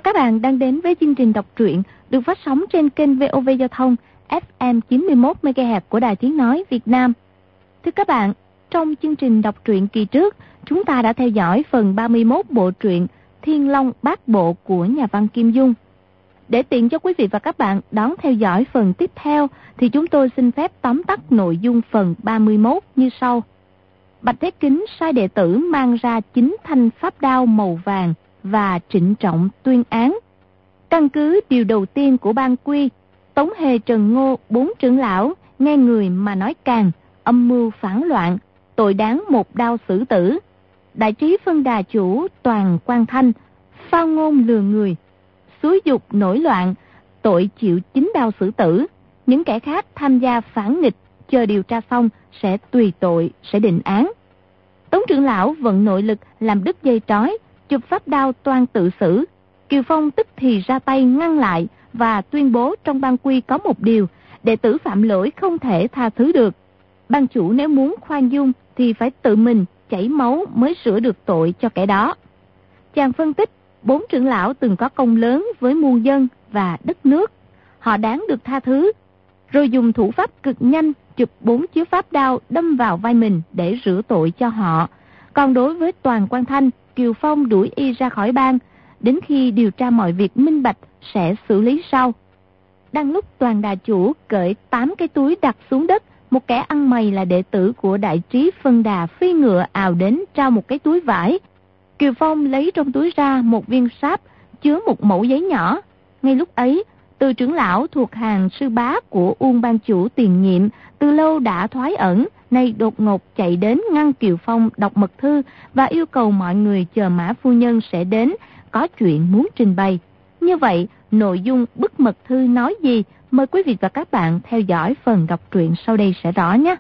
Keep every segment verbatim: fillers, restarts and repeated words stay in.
các bạn đang đến với chương trình đọc truyện được phát sóng trên kênh vê o vê Giao thông ép em chín mươi mốt mê ga héc của Đài Tiếng Nói Việt Nam. Thưa các bạn, trong chương trình đọc truyện kỳ trước, chúng ta đã theo dõi phần ba mươi mốt bộ truyện Thiên Long Bát Bộ của nhà văn Kim Dung. Để tiện cho quý vị và các bạn đón theo dõi phần tiếp theo, thì chúng tôi xin phép tóm tắt nội dung phần ba mươi mốt như sau. Bạch Thế Kính sai đệ tử mang ra chín thanh pháp đao màu vàng và trịnh trọng tuyên án. Căn cứ điều đầu tiên của ban quy, Tống Hề Trần Ngô bốn trưởng lão nghe người mà nói càng, âm mưu phản loạn, tội đáng một đao xử tử. Đại trí phân đà chủ Toàn Quang Thanh phao ngôn lừa người, xúi dục nổi loạn, tội chịu chín đao xử tử. Những kẻ khác tham gia phản nghịch, chờ điều tra xong sẽ tùy tội, sẽ định án. Tống trưởng lão vận nội lực làm đứt dây trói, chụp pháp đao toan tự xử. Kiều Phong tức thì ra tay ngăn lại và tuyên bố trong ban quy có một điều, đệ tử phạm lỗi không thể tha thứ được. Ban chủ nếu muốn khoan dung thì phải tự mình chảy máu mới sửa được tội cho kẻ đó. Chàng phân tích, bốn trưởng lão từng có công lớn với muôn dân và đất nước, họ đáng được tha thứ. Rồi dùng thủ pháp cực nhanh chụp bốn chiếu pháp đao đâm vào vai mình để rửa tội cho họ. Còn đối với Toàn Quang Thanh, Kiều Phong đuổi y ra khỏi bang, đến khi điều tra mọi việc minh bạch sẽ xử lý sau. Đang lúc Toàn đà chủ cởi tám cái túi đặt xuống đất, một kẻ ăn mày là đệ tử của đại trí phân đà phi ngựa ào đến trao một cái túi vải. Kiều Phong lấy trong túi ra một viên sáp chứa một mẩu giấy nhỏ. Ngay lúc ấy, Từ trưởng lão thuộc hàng sư bá của Uông ban chủ tiền nhiệm từ lâu đã thoái ẩn, nay đột ngột chạy đến ngăn Kiều Phong đọc mật thư và yêu cầu mọi người chờ Mã phu nhân sẽ đến, có chuyện muốn trình bày. Như vậy, nội dung bức mật thư nói gì? Mời quý vị và các bạn theo dõi phần đọc truyện sau đây sẽ rõ nhé.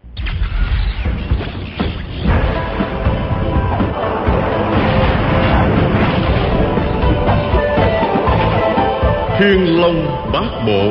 Thiên Long Bát Bộ.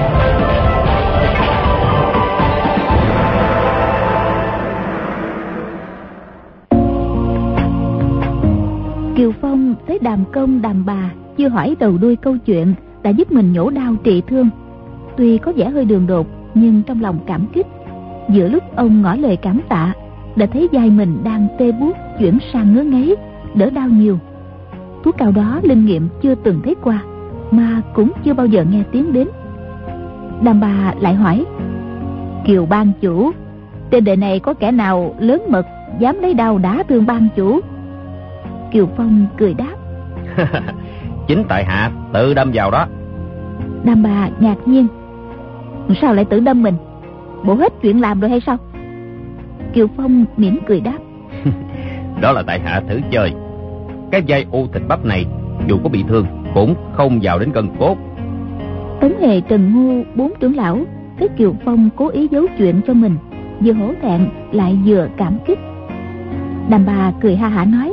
Kiều Phong thấy Đàm Công Đàm bà chưa hỏi đầu đuôi câu chuyện đã giúp mình nhổ đau trị thương. Tuy có vẻ hơi đường đột nhưng trong lòng cảm kích. Giữa lúc ông ngỏ lời cảm tạ, đã thấy vai mình đang tê buốt chuyển sang ngứa ngáy, đỡ đau nhiều. Thuốc cao đó linh nghiệm chưa từng thấy qua, mà cũng chưa bao giờ nghe tiếng đến. Đàm bà lại hỏi: Kiều ban chủ, trên đời này có kẻ nào lớn mật dám lấy đao đả thương ban chủ? Kiều Phong cười đáp: Chính tại hạ tự đâm vào đó. Đàm bà ngạc nhiên: Sao lại tự đâm mình? Bộ hết chuyện làm rồi hay sao? Kiều Phong mỉm cười đáp: Đó là tại hạ thử chơi. Cái vai u thịt bắp này dù có bị thương cũng không vào đến gân cốt. Tống Hề Trần Ngô bốn trưởng lão thấy Kiều Phong cố ý giấu chuyện cho mình, vừa hổ thẹn lại vừa cảm kích. Đàm bà cười ha hả nói: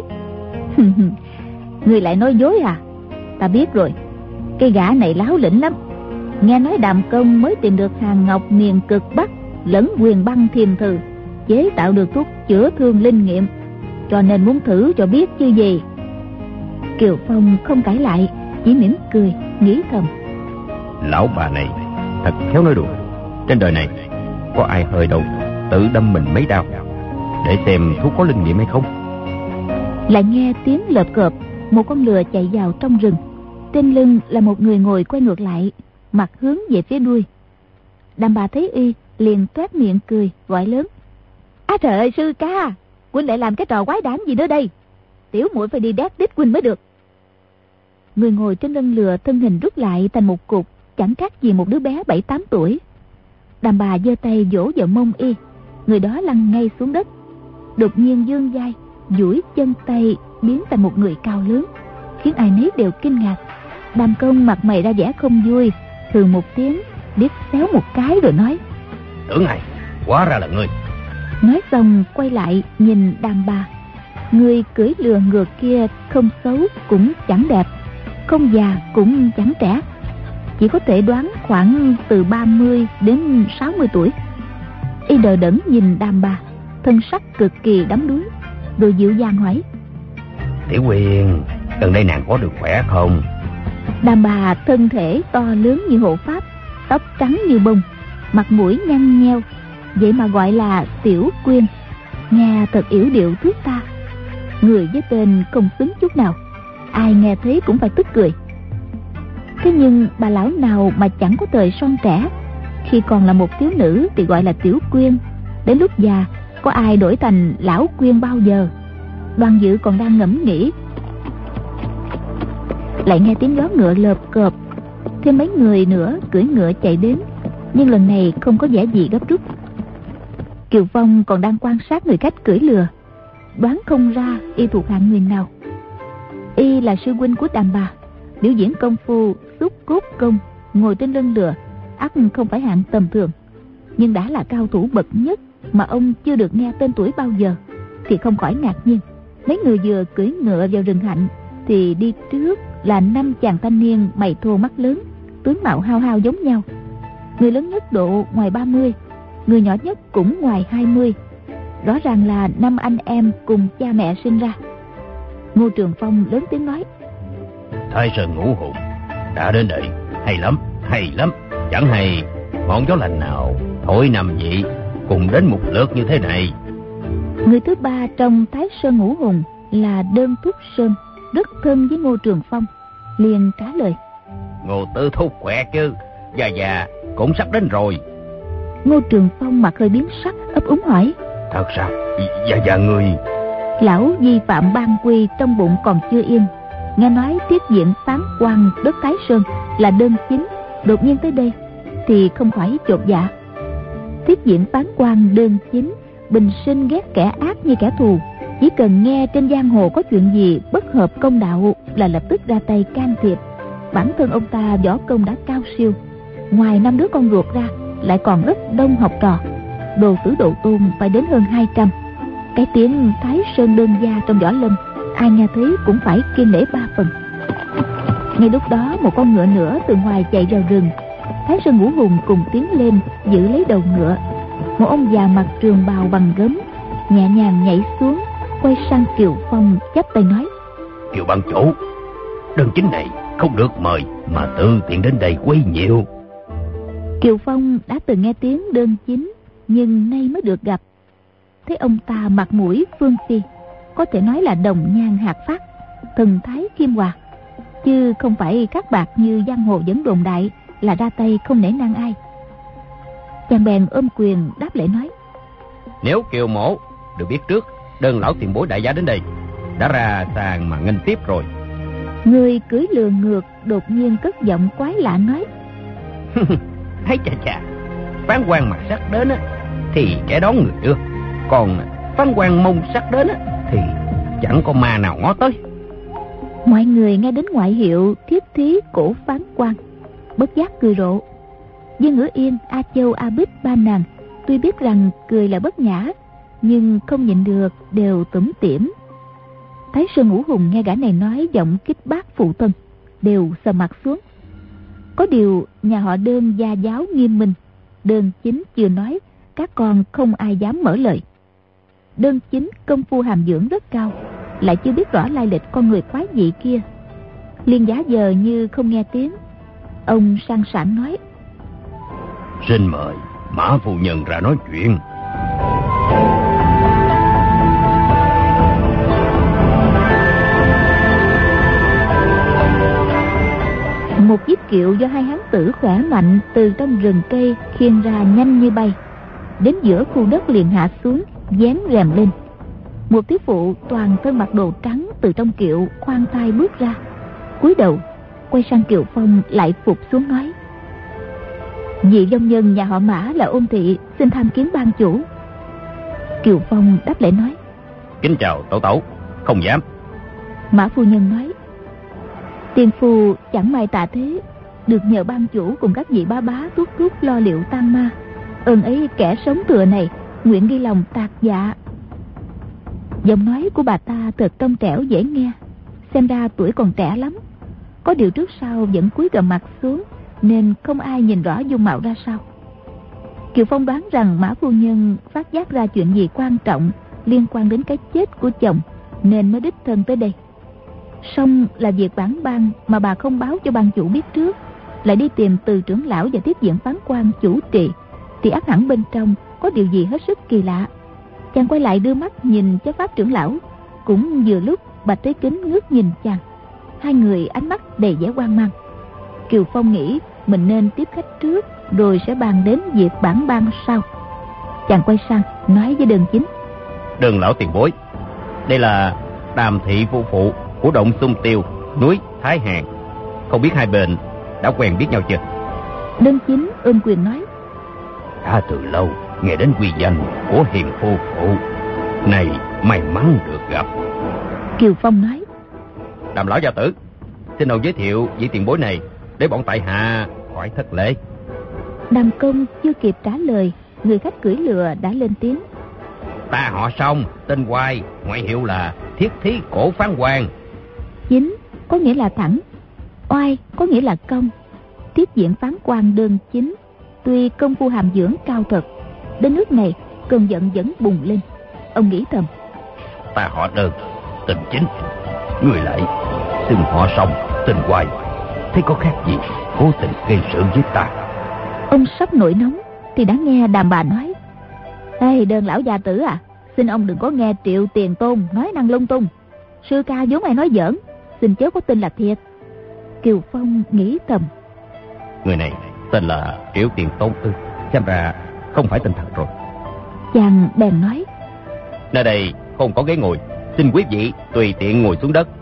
Người lại nói dối à? Ta biết rồi, cái gã này láo lĩnh lắm. Nghe nói Đàm Công mới tìm được hàng ngọc miền cực Bắc lẫn quyền băng thiềm thử, chế tạo được thuốc chữa thương linh nghiệm, cho nên muốn thử cho biết chứ gì. Kiều Phong không cãi lại, chỉ mỉm cười nghĩ thầm: Lão bà này thật khéo nói đùa. Trên đời này có ai hơi đâu tự đâm mình mấy đau, để xem thuốc có linh nghiệm hay không. Lại nghe tiếng lợp cợp, một con lừa chạy vào trong rừng. Trên lưng là một người ngồi quay ngược lại, mặt hướng về phía đuôi. Đàm bà thấy y liền toét miệng cười gọi lớn: À trời ơi sư ca, huynh lại làm cái trò quái đản gì nữa đây? Tiểu muội phải đi đét đít huynh mới được. Người ngồi trên lưng lừa thân hình rút lại thành một cục, chẳng khác gì một đứa bé bảy tám tuổi. Đàm bà giơ tay vỗ vào mông y, người đó lăn ngay xuống đất. Đột nhiên giương vai, duỗi chân tay biến thành một người cao lớn, khiến ai nấy đều kinh ngạc. Đàm Công mặt mày ra vẻ không vui, hừ một tiếng, liếc xéo một cái rồi nói: Tưởng này, hóa ra là ngươi. Nói xong quay lại nhìn Đàm bà. Người cưỡi lừa ngược kia không xấu cũng chẳng đẹp, không già cũng chẳng trẻ, chỉ có thể đoán khoảng từ ba mươi đến sáu mươi tuổi. Y đờ đẫn nhìn Đàm bà, thân sắc cực kỳ đắm đuối, rồi dịu dàng hỏi: Tiểu Huyền, gần đây nàng có được khỏe không? Đàn bà thân thể to lớn như hộ pháp, tóc trắng như bông, mặt mũi nhăn nheo, vậy mà gọi là Tiểu Quyên, nghe thật yểu điệu thước tha. Người với tên không xứng chút nào, ai nghe thấy cũng phải tức cười. Thế nhưng bà lão nào mà chẳng có thời son trẻ, khi còn là một thiếu nữ thì gọi là Tiểu Quyên, đến lúc già có ai đổi thành Lão Quyên bao giờ. Đoàn Dự còn đang ngẫm nghĩ, lại nghe tiếng gió ngựa lợp cợp, thêm mấy người nữa cưỡi ngựa chạy đến, nhưng lần này không có vẻ gì gấp rút. Kiều Phong còn đang quan sát người khách cưỡi lừa, đoán không ra y thuộc hạng người nào. Y là sư huynh của đàn bà, biểu diễn công phu xúc cốt công, ngồi trên lưng lừa, ắt không phải hạng tầm thường. Nhưng đã là cao thủ bậc nhất mà ông chưa được nghe tên tuổi bao giờ, thì không khỏi ngạc nhiên. Mấy người vừa cưỡi ngựa vào rừng hạnh thì đi trước là năm chàng thanh niên mày thô mắt lớn, tướng mạo hao hao giống nhau. Người lớn nhất độ ngoài ba mươi, người nhỏ nhất cũng ngoài hai mươi. Rõ ràng là năm anh em cùng cha mẹ sinh ra. Ngô Trường Phong lớn tiếng nói: Thái Sơn Ngũ Hùng đã đến đây, hay lắm, hay lắm. Chẳng hay ngọn gió lành nào thổi nằm vị cùng đến một lượt như thế này. Người thứ ba trong Thái Sơn Ngũ Hùng là Đơn Thúc Sơn, rất thân với Ngô Trường Phong, liền trả lời: Ngô Tư Thúc khỏe chứ, già già cũng sắp đến rồi. Ngô Trường Phong mặt hơi biến sắc, ấp úng hỏi: Thật sao? Già già người... Lão vi phạm ban quy trong bụng còn chưa yên, nghe nói tiết diện phán quan đất Thái Sơn là Đơn Chính đột nhiên tới đây thì không khỏi chột dạ. Tiết diện phán quan Đơn Chính bình sinh ghét kẻ ác như kẻ thù, chỉ cần nghe trên giang hồ có chuyện gì bất hợp công đạo là lập tức ra tay can thiệp. Bản thân ông ta võ công đã cao siêu, ngoài năm đứa con ruột ra lại còn rất đông học trò, đồ tử độ tôn phải đến hơn hai trăm. Cái tiếng Thái Sơn đơn gia trong võ lâm, ai nghe thấy cũng phải kiêng nể ba phần. Ngay lúc đó một con ngựa nữa từ ngoài chạy vào rừng. Thái Sơn Ngũ Hùng cùng tiến lên giữ lấy đầu ngựa. Một ông già mặc trường bào bằng gấm nhẹ nhàng nhảy xuống, quay sang Kiều Phong chắp tay nói: Kiều ban chủ, Đơn Chính này không được mời mà tự tiện đến đây quấy nhiễu. Kiều Phong đã từng nghe tiếng Đơn Chính, nhưng nay mới được gặp. Thấy ông ta mặt mũi phương phi, có thể nói là đồng nhan hạt phát, thần thái khiêm hòa, chứ không phải các bạc như giang hồ vẫn đồn đại là ra tay không nể nang ai. Chàng bèn ôm quyền đáp lễ nói: Nếu Kiều mổ được biết trước, Đơn lão tiền bối đại giá đến đây, đã ra sàn mà nghênh tiếp rồi. Người cưỡi lừa ngược đột nhiên cất giọng quái lạ nói: Thấy chà chà, phán quan mặt sắc đến á thì kẻ đón người đưa, còn phán quan mông sắc đến á thì chẳng có ma nào ngó tới. Mọi người nghe đến ngoại hiệu thiết thí cổ phán quan, bất giác cười rộ. Dương Ngữ Yên, A Châu, A Bích ba nàng tuy biết rằng cười là bất nhã, nhưng không nhịn được đều tủm tỉm. Thái Sơn Ngũ Hùng nghe gã này nói giọng kích bác phụ thân, đều sầm mặt xuống. Có điều nhà họ Đơn gia giáo nghiêm minh, Đơn Chính chưa nói, các con không ai dám mở lời. Đơn Chính công phu hàm dưỡng rất cao, lại chưa biết rõ lai lịch con người quái dị kia, liền giả vờ như không nghe tiếng. Ông sang sảng nói: Xin mời Mã phu nhân ra nói chuyện. Một chiếc kiệu do hai hán tử khỏe mạnh từ trong rừng cây khiêng ra nhanh như bay, đến giữa khu đất liền hạ xuống, dán rèm lên. Một thiếu phụ toàn thân mặc đồ trắng từ trong kiệu khoan thai bước ra, cúi đầu quay sang Kiều Phong lại phục xuống nói: Vị vong nhân nhà họ Mã là Ôn thị xin tham kiến ban chủ. Kiều Phong đáp lễ nói: Kính chào tổ tổ, không dám. Mã phu nhân nói: Tiền phu chẳng may tạ thế, được nhờ ban chủ cùng các vị bá bá thuốc thuốc lo liệu tan ma, ơn ấy kẻ sống thừa này nguyện ghi lòng tạc dạ. Giọng nói của bà ta thật trong trẻo dễ nghe, xem ra tuổi còn trẻ lắm. Có điều trước sau vẫn cúi gằm mặt xuống, nên không ai nhìn rõ dung mạo ra sao. Kiều Phong đoán rằng Mã phu nhân phát giác ra chuyện gì quan trọng liên quan đến cái chết của chồng, nên mới đích thân tới đây. Song là việc bản ban mà bà không báo cho ban chủ biết trước, lại đi tìm từ trưởng lão và tiếp viện phán quan chủ trì, thì ắt hẳn bên trong có điều gì hết sức kỳ lạ. Chàng quay lại đưa mắt nhìn chấp pháp trưởng lão. Cũng vừa lúc Bạch Trí Kính ngước nhìn chàng, hai người ánh mắt đầy vẻ hoang mang. Kiều Phong nghĩ mình nên tiếp khách trước, rồi sẽ bàn đến việc bản ban sau. Chàng quay sang nói với Đơn Chính: Đơn lão tiền bối, đây là Đàm thị phu phụ của động Xung Tiêu, núi Thái Hàn. Không biết hai bên đã quen biết nhau chưa? Đơn Chính ôm quyền nói: Đã từ lâu nghe đến quy danh của hiền phu phụ, này may mắn được gặp. Kiều Phong nói: Đàm lão gia tử, xin ông giới thiệu vị tiền bối này để bọn tại hạ khỏi thất lễ. Đàm Công chưa kịp trả lời, người khách cưỡi lừa đã lên tiếng: Ta họ Song, tên Hoài, ngoại hiệu là Thiết Thí Cổ Phán Quan. Chính có nghĩa là thẳng, oai có nghĩa là công. Tiếp viện phán quan Đơn Chính tuy công phu hàm dưỡng cao thật, đến nước này cơn giận vẫn bùng lên. Ông nghĩ thầm: Ta họ Đơn, tên Chính, người lại xưng họ Song, tên Hoài, thế có khác gì cố tình gây sự với ta? Ông sắp nổi nóng thì đã nghe Đàm bà nói: Ê Đơn lão gia tử à, xin ông đừng có nghe Triệu Tiền Tôn nói năng lung tung. Sư ca vốn ai nói giỡn, xin chớ có tin là thiệt. Kiều Phong nghĩ thầm: Người này tên là Triệu Tiền Tôn ư? Xem ra không phải tên thật rồi. Chàng bèn nói: Nơi đây không có ghế ngồi, xin quý vị tùy tiện ngồi xuống đất.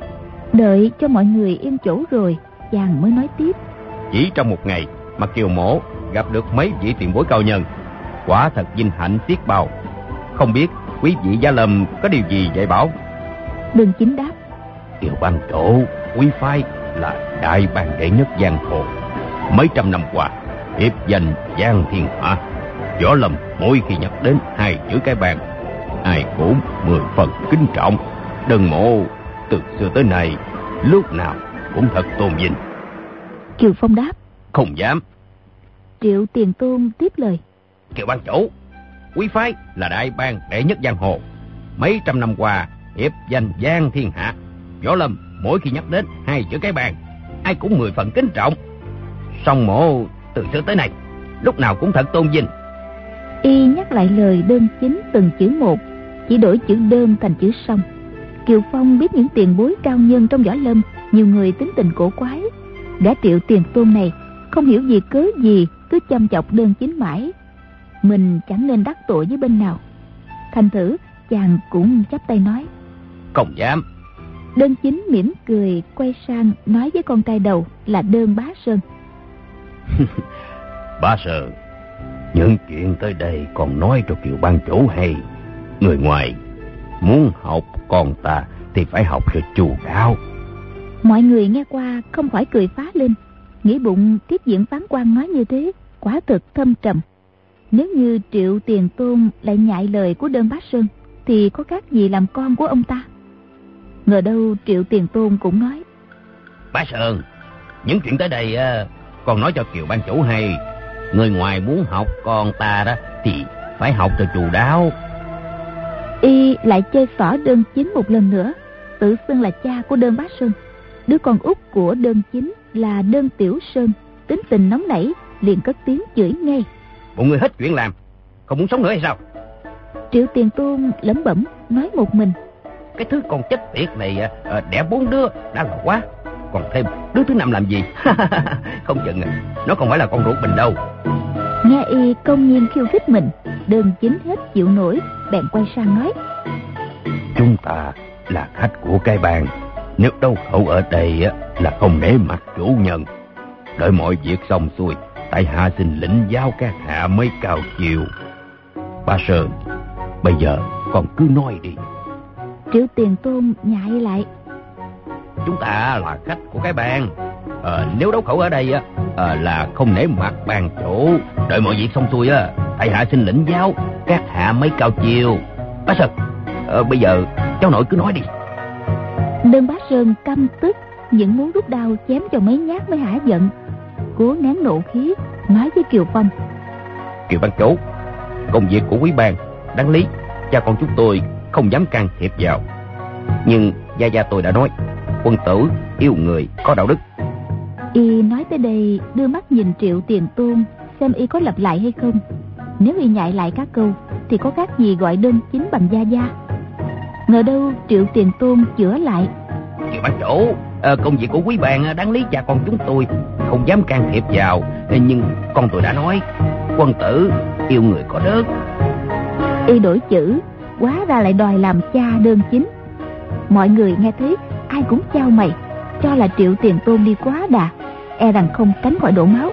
Đợi cho mọi người yên chỗ rồi, chàng mới nói tiếp: Chỉ trong một ngày mà Kiều mỗ gặp được mấy vị tiền bối cao nhân, quả thật vinh hạnh xiết bao. Không biết quý vị Giá Lâm có điều gì dạy bảo? Đơn Chính đáp: Kiều ban chỗ quý phái là đại bang đệ nhất giang hồ, mấy trăm năm qua hiệp danh giang thiên hạ. Võ Lâm mỗi khi nhắc đến hai chữ cái bang, ai cũng mười phần kính trọng. Đơn mộ từ xưa tới nay lúc nào cũng thật tôn vinh. Kiều Phong đáp: Không dám. Triệu Tiền Tôn tiếp lời: Kiều ban chủ, quý phái là đại bang đệ nhất giang hồ, mấy trăm năm qua hiệp danh giang thiên hạ. Võ Lâm mỗi khi nhắc đến hai chữ cái bang, ai cũng mười phần kính trọng. Song mộ từ xưa tới nay lúc nào cũng thật tôn vinh. Y nhắc lại lời Đơn Chính từng chữ một, chỉ đổi chữ đơn thành chữ song. Kiều Phong biết những tiền bối cao nhân trong Võ Lâm nhiều người tính tình cổ quái. Gã Triệu Tiền Tôn này không hiểu vì cớ gì cứ chăm chọc Đơn Chính mãi. Mình chẳng nên đắc tội với bên nào. Thành thử chàng cũng chắp tay nói: Không dám. Đơn Chính mỉm cười quay sang nói với con trai đầu là Đơn Bá Sơn: Bá Sơn, những chuyện tới đây còn nói cho Kiều ban chủ hay. Người ngoài muốn học con ta thì phải học cho chu đáo. Mọi người nghe qua không khỏi cười phá lên, nghĩ bụng tiếp viện phán quan nói như thế quả thực thâm trầm. Nếu như Triệu Tiền Tôn lại nhại lời của Đơn Bá Sơn thì có khác gì làm con của ông ta. Ngờ đâu Triệu Tiền Tôn cũng nói: Bá Sơn, những chuyện tới đây còn nói cho Kiều ban chủ hay. Người ngoài muốn học con ta đó thì phải học cho chu đáo. Y lại chơi xỏ Đơn Chính một lần nữa, tự xưng là cha của Đơn Bá Sơn. Đứa con út của Đơn Chính là Đơn Tiểu Sơn tính tình nóng nảy, liền cất tiếng chửi ngay: Một người hết chuyện làm, không muốn sống nữa hay sao? Triệu Tiền Tôn lẩm bẩm nói một mình: Cái thứ con chết tiệt này đẻ bốn đứa đã là quá, còn thêm đứa thứ năm làm gì? Không chừng nó không phải là con ruột mình đâu. Nghe Y công nhiên khiêu khích mình, Đơn Chính hết chịu nổi, bèn quay sang nói: Chúng ta là khách của cái bang, nếu đâu khẩu ở đây là không nể mặt chủ nhân. Đợi mọi việc xong xuôi, tại hạ xin lĩnh giáo các hạ mới cao chiều. Bá Sơn, bây giờ còn cứ nói đi. Triệu Tiền Tôn nhại lại: Chúng ta là khách của cái bang, à, nếu đấu khẩu ở đây á à, là không nể mặt bang chủ. Đợi mọi việc xong xuôi á, tại hạ xin lĩnh giáo các hạ mấy cao chiều. Bá Sơn, à, bây giờ cháu nội cứ nói đi. Đơn Bá Sơn căm tức, những muốn rút đao chém cho mấy nhát mới hả giận. Cố nén nộ khí nói với Kiều Phong: Kiều ban chủ, công việc của quý bang đáng lý cha con chúng tôi không dám can thiệp vào, nhưng gia gia tôi đã nói quân tử yêu người có đạo đức. Y nói tới đây đưa mắt nhìn Triệu Tiền Tôn xem y có lặp lại hay không. Nếu y nhại lại các câu thì có khác gì gọi Đơn Chính bằng gia gia. Ngờ đâu Triệu Tiền Tôn chữa lại: Triệu bá chủ, à, công việc của quý bạn đáng lý cha con chúng tôi không dám can thiệp vào, nhưng con tôi đã nói quân tử yêu người có đức. Y đổi chữ, hóa ra lại đòi làm cha Đơn Chính. Mọi người nghe thấy ai cũng chao mày, cho là Triệu Tiền Tôn đi quá đà, e rằng không tránh khỏi đổ máu.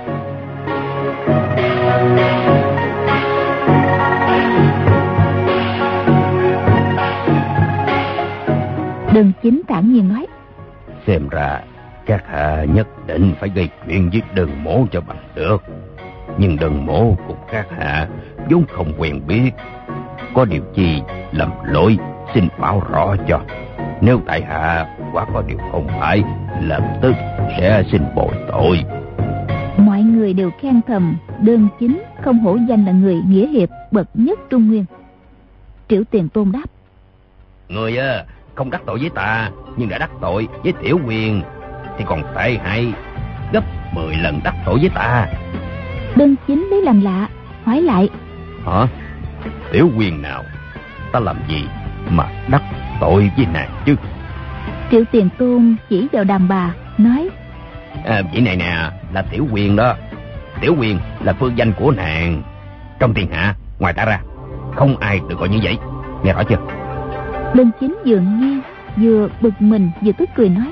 Đơn Chính thản nhiên nói: Xem ra các hạ nhất định phải gây chuyện với Đơn Mỗ cho bằng được. Nhưng Đơn Mỗ cùng các hạ vốn không quen biết, có điều chi lầm lỗi xin báo rõ cho. Nếu tại hạ quả có điều không phải, lập tức sẽ xin bồi tội. Mọi người đều khen thầm Đơn Chính không hổ danh là người nghĩa hiệp bậc nhất Trung Nguyên. Triệu Tiền Tôn đáp: Người không đắc tội với ta, nhưng đã đắc tội với Tiểu Quyền thì còn tệ hại gấp mười lần đắc tội với ta. Đơn Chính lấy làm lạ, hỏi lại: Hả? Tiểu Quyền nào? Ta làm gì mà đắc tội với nàng chứ? Triệu Tiền Tôn chỉ vào đàn bà nói: À, vị này nè là Tiểu Quyền đó. Tiểu Quyền là phương danh của nàng. Trong thiên hạ ngoài ta ra không ai được gọi như vậy, nghe rõ chưa? Đơn Chính vừa nghe vừa bực mình vừa tức cười nói: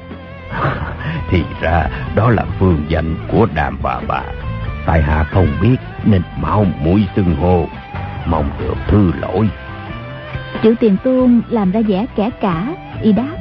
Thì ra đó là phương danh của đàm bà bà. Tại hạ không biết nên mau mũi xưng hô, mong được thứ lỗi. Triệu Tiền Tôn làm ra vẻ kẻ cả, y đáp: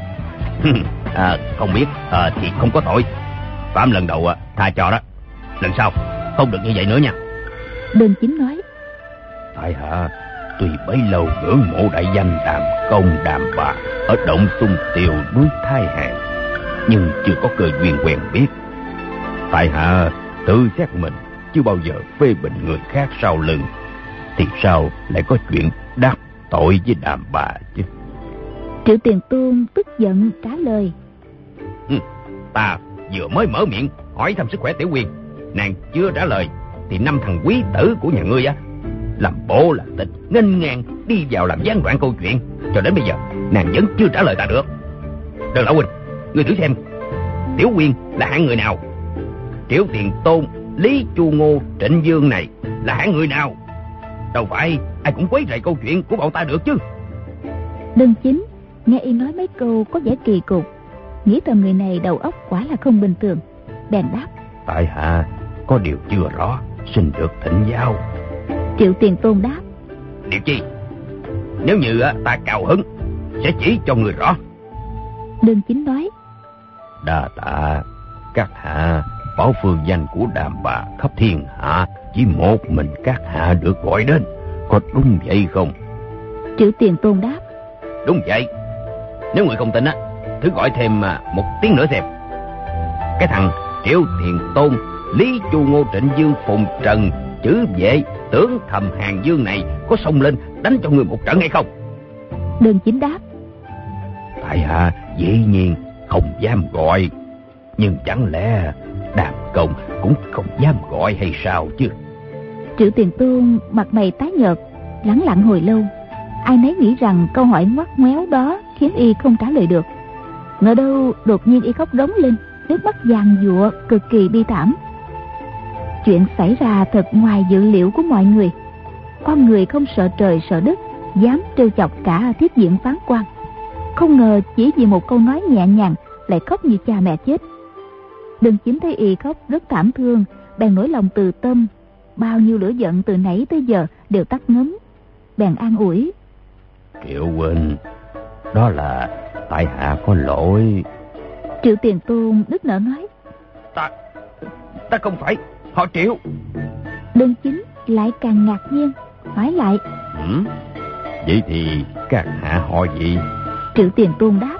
à, không biết à, thì không có tội. Phạm lần đầu tha cho đó, lần sau không được như vậy nữa nha. Đơn Chính nói: Tại hạ tuy bấy lâu ngưỡng mộ đại danh Đàm Công Đàm Bà ở động Tung Tiều núi Thái Hà, nhưng chưa có cơ duyên quen biết. Tại hạ tự xét mình chưa bao giờ phê bình người khác sau lưng, thì sao lại có chuyện đắc tội với Đàm Bà chứ? Triệu Tiền Tôn tức giận trả lời: ừ, Ta vừa mới mở miệng hỏi thăm sức khỏe Tiểu Quyền, nàng chưa trả lời thì năm thằng quý tử của nhà ngươi á làm bộ làm tịch nghênh ngang đi vào làm gián đoạn câu chuyện, cho đến bây giờ nàng vẫn chưa trả lời ta được. Đơn lão huynh, ngươi thử xem Tiểu Quyền là hạng người nào? Triệu Tiền Tôn, Lý Chu Ngô, Trịnh Dương này là hạng người nào? Đâu phải ai cũng quấy rầy câu chuyện của bọn ta được chứ. Đơn Chính nghe y nói mấy câu có vẻ kỳ cục, nghĩ thầm người này đầu óc quả là không bình thường, bèn đáp: Tại hạ có điều chưa rõ, xin được thỉnh giáo. Triệu Tiền Tôn đáp: Điều chi? Nếu như ta cao hứng sẽ chỉ cho người rõ. Đơn Chính nói: Đa tạ các hạ bảo phương danh của Đàm Bà khắp thiên hạ chỉ một mình các hạ được gọi đến, có đúng vậy không? Triệu Tiền Tôn đáp: Đúng vậy. Nếu người không tin á, thử gọi thêm một tiếng nữa xem. Cái thằng Triệu Tiền Tôn, Lý Chu Ngô, Trịnh Dương, Phùng Trần, Chữ Vệ, Tướng Thầm, Hàng Dương này có xông lên đánh cho người một trận hay không? Đơn Chính đáp: Tại hạ dĩ nhiên không dám gọi, nhưng chẳng lẽ Đàm Công cũng không dám gọi hay sao chứ? Triệu Tiền Tôn mặt mày tái nhợt, lắng lặng hồi lâu. Ai nấy nghĩ rằng câu hỏi ngoắt ngoéo đó khiến y không trả lời được. Ngờ đâu đột nhiên y khóc rống lên, nước mắt giàn giụa cực kỳ bi thảm. Chuyện xảy ra thật ngoài dự liệu của mọi người. Con người không sợ trời sợ đất, dám trêu chọc cả thiết diện phán quan. Không ngờ chỉ vì một câu nói nhẹ nhàng lại khóc như cha mẹ chết. Đơn Chính thấy y khóc rất thảm thương, bèn nổi lòng từ tâm, bao nhiêu lửa giận từ nãy tới giờ đều tắt ngấm. Bèn an ủi: Triệu huynh, đó là tại hạ có lỗi. Triệu Tiền Tôn nức nở nói: Ta, ta không phải họ Triệu. Đơn Chính lại càng ngạc nhiên, hỏi lại: ừ? Vậy thì các hạ họ gì? Triệu Tiền Tôn đáp: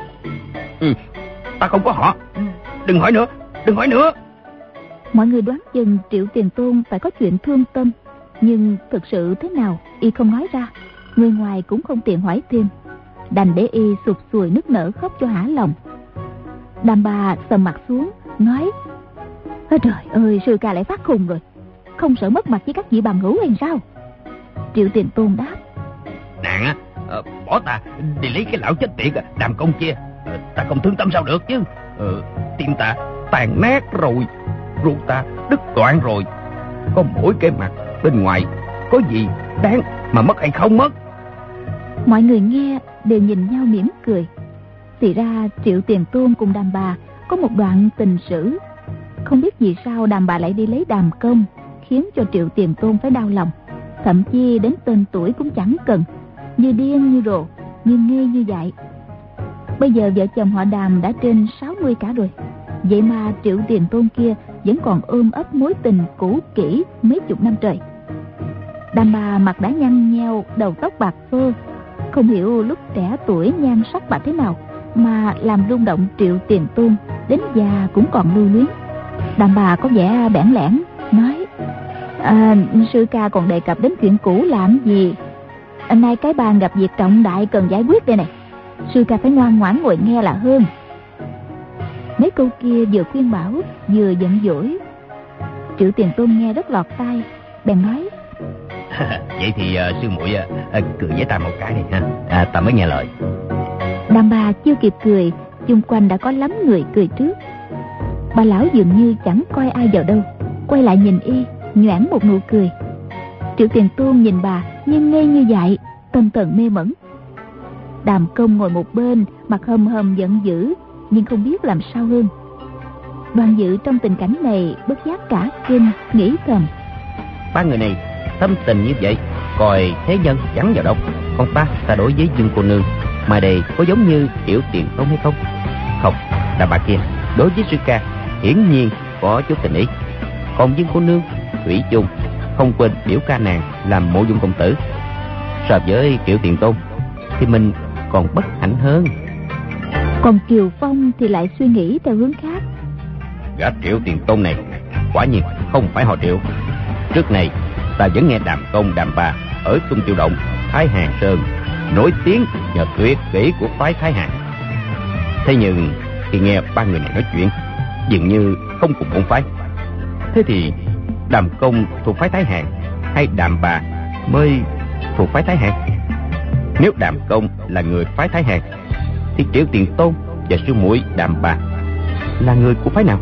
ừ, Ta không có họ. Đừng hỏi nữa, đừng hỏi nữa. Mọi người đoán chừng Triệu Tiền Tôn phải có chuyện thương tâm, nhưng thực sự thế nào y không nói ra, người ngoài cũng không tiện hỏi thêm, đành để y sụt sùi nức nở khóc cho hả lòng. Đàm bà sầm mặt xuống nói: trời ơi, sư ca lại phát khùng rồi, không sợ mất mặt với các vị bằng hữu hay sao? Triệu Tiền Tôn đáp: Nàng á, ờ, bỏ ta đi lấy cái lão chết tiệt Đàm Công kia, ờ, ta không thương tâm sao được chứ. ờ, Tim ta tàn nát rồi, ruột ta đứt đoạn rồi, có mỗi cái mặt bên ngoài có gì đáng mà mất hay không mất. Mọi người nghe đều nhìn nhau mỉm cười. Thì ra Triệu Tiền Tôn cùng Đàm bà có một đoạn tình sử. Không biết vì sao Đàm bà lại đi lấy Đàm Công, khiến cho Triệu Tiền Tôn phải đau lòng. Thậm chí đến tên tuổi cũng chẳng cần, như điên như rồ, như ngây như dại. Bây giờ vợ chồng họ Đàm đã trên sáu mươi cả rồi, vậy mà Triệu Tiền Tôn kia vẫn còn ôm ấp mối tình cũ kỹ mấy chục năm trời. Đàm bà mặt đã nhăn nheo, đầu tóc bạc phơ, không hiểu lúc trẻ tuổi nhan sắc bà thế nào mà làm rung động Triệu Tiền Tôn, đến già cũng còn lưu luyến. Đàm bà có vẻ bẽn lẽn nói: à, sư ca còn đề cập đến chuyện cũ làm gì? Hôm nay cái bàn gặp việc trọng đại cần giải quyết đây này, sư ca phải ngoan ngoãn ngồi nghe là hơn. Mấy câu kia vừa khuyên bảo vừa giận dỗi. Triệu Tiền Tôn nghe rất lọt tai, bèn nói: vậy thì uh, sư muội uh, cười với ta một cái đi ha, à, ta mới nghe lời. Đàm bà chưa kịp cười, xung quanh đã có lắm người cười trước. Bà lão dường như chẳng coi ai vào đâu, quay lại nhìn y, nhoẻn một nụ cười. Triệu Tiền Tôn nhìn bà như ngây như dại, tâm thần mê mẩn. Đàm Công ngồi một bên, mặt hầm hầm giận dữ, nhưng không biết làm sao hơn. Đoàn Dự trong tình cảnh này bất giác cả kinh, nghĩ thầm: ba người này tâm tình như vậy, coi thế nhân chẳng vào đâu. Còn ta, ta đối với Dương cô nương mà đây có giống như Triệu Tiền Tôn hay không? Không, Đàm bà kia đối với sư ca hiển nhiên có chút tình ý. Còn Dương cô nương thủy chung không quên biểu ca nàng làm mộ dung công tử. So với Triệu Tiền Tôn thì mình còn bất hạnh hơn. Còn Kiều Phong thì lại suy nghĩ theo hướng khác. Gã Triệu Tiền Tôn này quả nhiên không phải họ Triệu. Trước này ta vẫn nghe Đàm Công Đàm bà ở Tung Tiêu Động, Thái Hà Sơn nổi tiếng nhờ tuyệt kỹ của phái Thái Hà. Thế nhưng khi nghe ba người này nói chuyện, dường như không cùng môn phái. Thế thì Đàm Công thuộc phái Thái Hà hay Đàm bà mới thuộc phái Thái Hà? Nếu Đàm Công là người phái Thái Hà thì Triệu Tiền Tôn và sư muội Đàm bà là người của phái nào?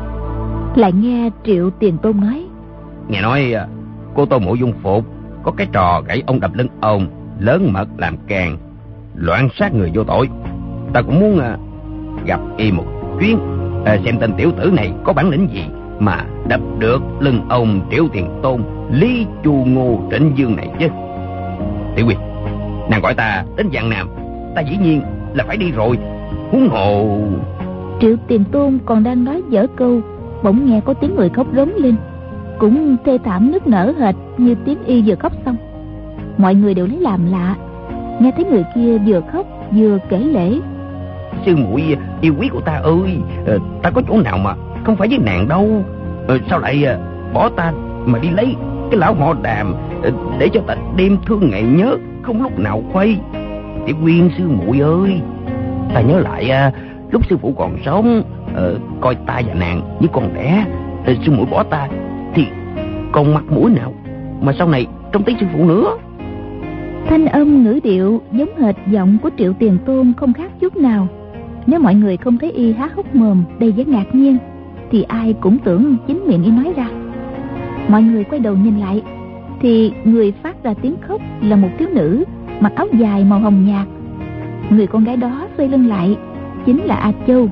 Lại nghe Triệu Tiền Tôn nói: nghe nói cô Tô Mộ Dung Phục có cái trò gãy ông đập lưng ông, lớn mật làm càng, loạn sát người vô tội. Ta cũng muốn uh, gặp y một chuyến, uh, xem tên tiểu tử này có bản lĩnh gì mà đập được lưng ông Triệu Tiền Tôn Lý Chu Ngô Trịnh Dương này chứ. Tiểu Quyên, nàng gọi ta đến Giang Nam, ta dĩ nhiên là phải đi rồi, huống hồ. Triệu Tiền Tôn còn đang nói dở câu, bỗng nghe có tiếng người khóc rống lên, cũng thê thảm nức nở hệt như tiếng y vừa khóc xong. Mọi người đều lấy làm lạ, nghe thấy người kia vừa khóc vừa kể lễ: sư muội yêu quý của ta ơi, ta có chỗ nào mà không phải với nàng đâu, sao lại bỏ ta mà đi lấy cái lão họ Đàm để cho ta đêm thương ngày nhớ, không lúc nào khuây. Tiểu Quyên sư muội ơi, ta nhớ lại lúc sư phụ còn sống, coi ta và nàng như con đẻ. Sư muội bỏ ta thì còn mặt mũi nào mà sau này trông thấy sư phụ nữa. Thanh âm ngữ điệu giống hệt giọng của Triệu Tiền Tôn không khác chút nào. Nếu mọi người không thấy y há hốc mồm đầy vẻ ngạc nhiên thì ai cũng tưởng chính miệng y nói ra. Mọi người quay đầu nhìn lại thì người phát ra tiếng khóc là một thiếu nữ mặc áo dài màu hồng nhạt. Người con gái đó xoay lưng lại chính là A Châu.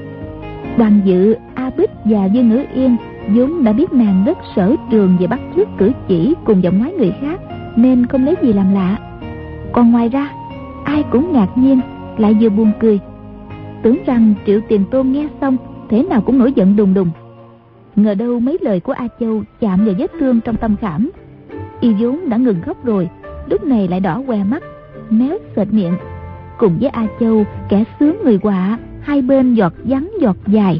Đoàn Dự, A Bích và Dương Ngữ Yên vốn đã biết nàng rất sở trường về bắt chước cử chỉ cùng giọng nói người khác, nên không lấy gì làm lạ. Còn ngoài ra, ai cũng ngạc nhiên lại vừa buồn cười, tưởng rằng Triệu Tiền Tôn nghe xong thế nào cũng nổi giận đùng đùng. Ngờ đâu mấy lời của A Châu chạm vào vết thương trong tâm khảm. Y vốn đã ngừng khóc rồi, lúc này lại đỏ que mắt, méo sệt miệng. Cùng với A Châu, kẻ sướng người họa, hai bên giọt vắng giọt dài.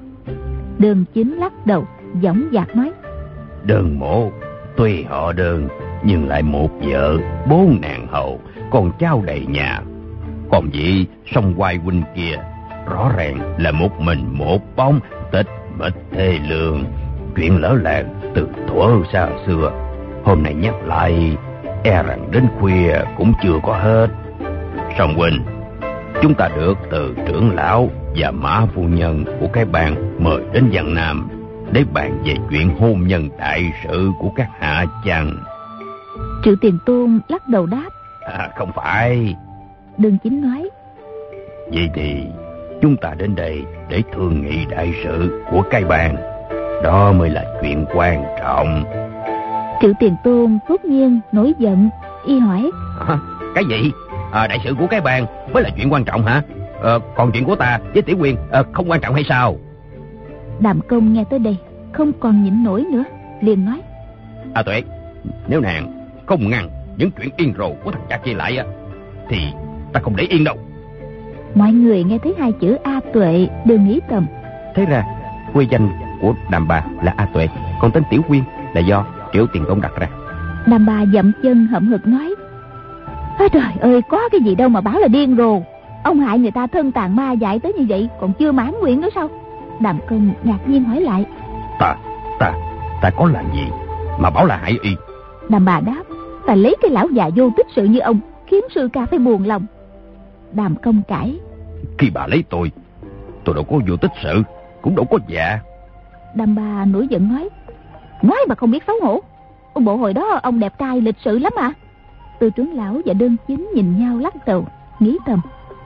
Đường Chính lắc đầu dõng dạc nói: Đơn Mộ tuy họ Đơn nhưng lại một vợ bốn nàng hầu, con cháu đầy nhà. Còn vị song Hoài huynh kia rõ ràng là một mình một bóng, tịch mịch thê lương. Chuyện lỡ làng từ thuở xa xưa, hôm nay nhắc lại e rằng đến khuya cũng chưa có hết. Song huynh, chúng ta được từ trưởng lão và Mã phu nhân của cái bang mời đến Giang Nam để bàn về chuyện hôn nhân đại sự của các hạ chàng. Triệu Tiền Tôn lắc đầu đáp: À, không phải. Đường Chính nói: Vậy thì chúng ta đến đây để thương nghị đại sự của cái bang, đó mới là chuyện quan trọng. Triệu Tiền Tôn thốt nhiên nổi giận, y hỏi: À, cái gì? À, đại sự của cái bang mới là chuyện quan trọng hả? À, còn chuyện của ta với Tiểu Quyên à, không quan trọng hay sao? Đàm Công nghe tới đây không còn nhịn nổi nữa, liền nói: À Tuệ, nếu nàng không ngăn những chuyện điên rồ của thằng cha kia lại á, thì ta không để yên đâu. Mọi người nghe thấy hai chữ A Tuệ đều nghĩ thầm: Thế ra quê danh của đàm bà là A Tuệ, còn tên Tiểu Quyên là do Triệu Tiền Tôn đặt ra. Đàm bà dậm chân hậm hực nói: À, trời ơi, có cái gì đâu mà báo là điên rồ. Ông hại người ta thân tàn ma dại tới như vậy còn chưa mãn nguyện nữa sao? Đàm Công ngạc nhiên hỏi lại: Ta, ta, ta có làm gì mà bảo là hại y? Đàm bà đáp: Ta lấy cái lão già vô tích sự như ông khiến sư ca phải buồn lòng. Đàm Công cãi: Khi bà lấy tôi, tôi đâu có vô tích sự, cũng đâu có dạ. Đàm bà nổi giận nói: Nói mà không biết xấu hổ. Bộ hồi đó ông đẹp trai lịch sự lắm à? Từ trưởng lão và Đơn Chính nhìn nhau lắc đầu, nghĩ thầm: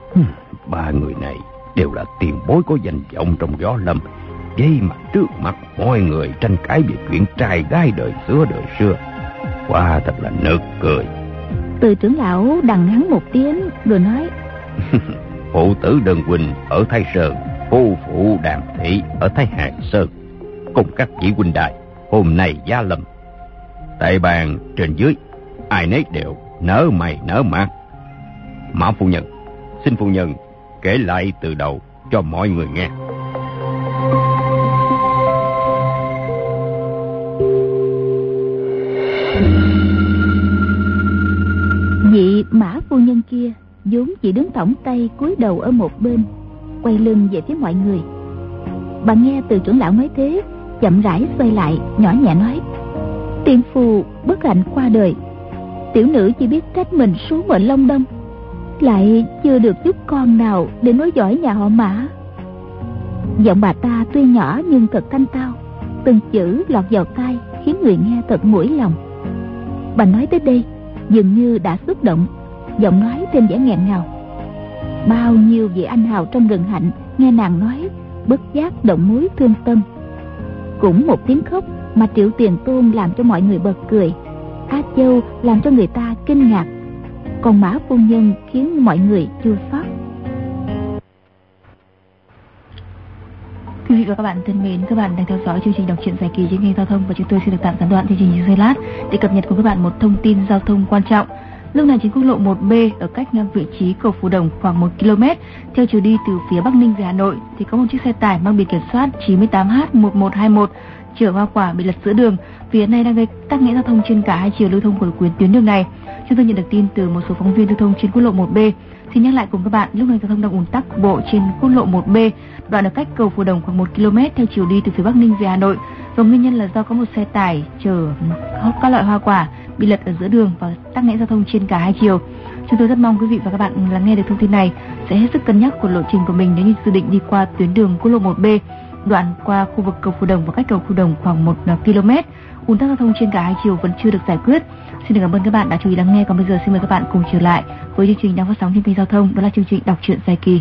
Ba người này đều là tiền bối có danh vọng trong võ lâm, vậy mà trước mặt mọi người tranh cãi về chuyện trai gái đời xưa đời xưa, quả thật là nực cười. Từ trưởng lão đằng hắn một tiếng rồi nói: Phụ tử Đơn huynh ở Thái Sơn, cô phụ Đàm thị ở Thái Hà Sơn, cùng các vị huynh đài hôm nay gia lâm. Tại bàn trên dưới ai nấy đều nở mày nở mặt. Mã phu nhân, xin phu nhân kể lại từ đầu cho mọi người nghe. Vị Mã phu nhân kia vốn chỉ đứng thõng tay cúi đầu ở một bên, quay lưng về phía mọi người. Bà nghe từ trưởng lão nói thế, chậm rãi xoay lại, nhỏ nhẹ nói: Tiên phu bất hạnh qua đời, tiểu nữ chỉ biết trách mình số mệnh long đong, lại chưa được chút con nào để nối dõi nhà họ Mã. Giọng bà ta tuy nhỏ nhưng thật thanh tao, từng chữ lọt vào tai khiến người nghe thật mũi lòng. Bà nói tới đây dường như đã xúc động, giọng nói thêm vẻ nghẹn ngào. Bao nhiêu vị anh hào trong rừng hạnh nghe nàng nói, bất giác động mối thương tâm. Cũng một tiếng khóc mà Triệu Tiền Tôn làm cho mọi người bật cười, Á Châu làm cho người ta kinh ngạc, còn Mã phu nhân khiến mọi người chua xót. Quý vị và các bạn thân mến, các bạn đang theo dõi chương trình đọc truyện dài kỳ trên kênh giao thông, và chúng tôi xin được tạm gián đoạn chương trình giây lát để cập nhật cùng các bạn một thông tin giao thông quan trọng. Lúc này trên quốc lộ một B ở cách vị trí cầu Phù Đồng khoảng một ki lô mét theo chiều đi từ phía Bắc Ninh về Hà Nội thì có một chiếc xe tải mang biển kiểm soát chín mươi tám H một một hai một chở hoa quả bị lật giữa đường, vì hiện nay đang gây tắc nghẽn giao thông trên cả hai chiều lưu thông của tuyến tuyến đường này. Chúng tôi nhận được tin từ một số phóng viên lưu thông trên quốc lộ một B. Xin nhắc lại cùng các bạn, lúc này giao thông đang ùn tắc cục bộ trên quốc lộ một B, đoạn ở cách cầu Phù Đồng khoảng một ki lô mét theo chiều đi từ phía Bắc Ninh về Hà Nội. Và nguyên nhân là do có một xe tải chở các loại hoa quả bị lật ở giữa đường và tắc nghẽn giao thông trên cả hai chiều. Chúng tôi rất mong quý vị và các bạn lắng nghe được thông tin này sẽ hết sức cân nhắc của lộ trình của mình nếu như dự định đi qua tuyến đường quốc lộ một B, đoạn qua khu vực cầu Phù Đồng và cách cầu Phù Đồng khoảng một ki lô mét. Ùn tắc giao thông trên cả hai chiều vẫn chưa được giải quyết. Xin được cảm ơn các bạn đã chú ý lắng nghe. Còn bây giờ xin mời các bạn cùng trở lại với chương trình đang phát sóng trên kênh giao thông, đó là chương trình đọc truyện dài kỳ.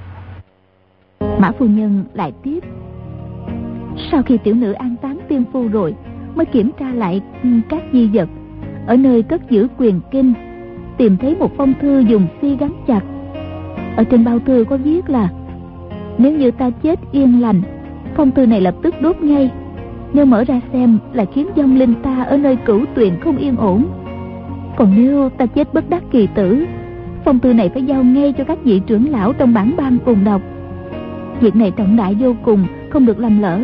Mã phu nhân lại tiếp: Sau khi tiểu nữ an táng tiên phu rồi, mới kiểm tra lại các di vật ở nơi cất giữ quyền kinh, tìm thấy một phong thư dùng xi gắn chặt. Ở trên bao thư có viết là: nếu như ta chết yên lành, phong thư này lập tức đốt ngay. Nếu mở ra xem lại khiến vong linh ta ở nơi cửu tuyền không yên ổn. Còn nếu ta chết bất đắc kỳ tử, phong thư này phải giao ngay cho các vị trưởng lão trong bản ban cùng đọc. Việc này trọng đại vô cùng, không được làm lỡ.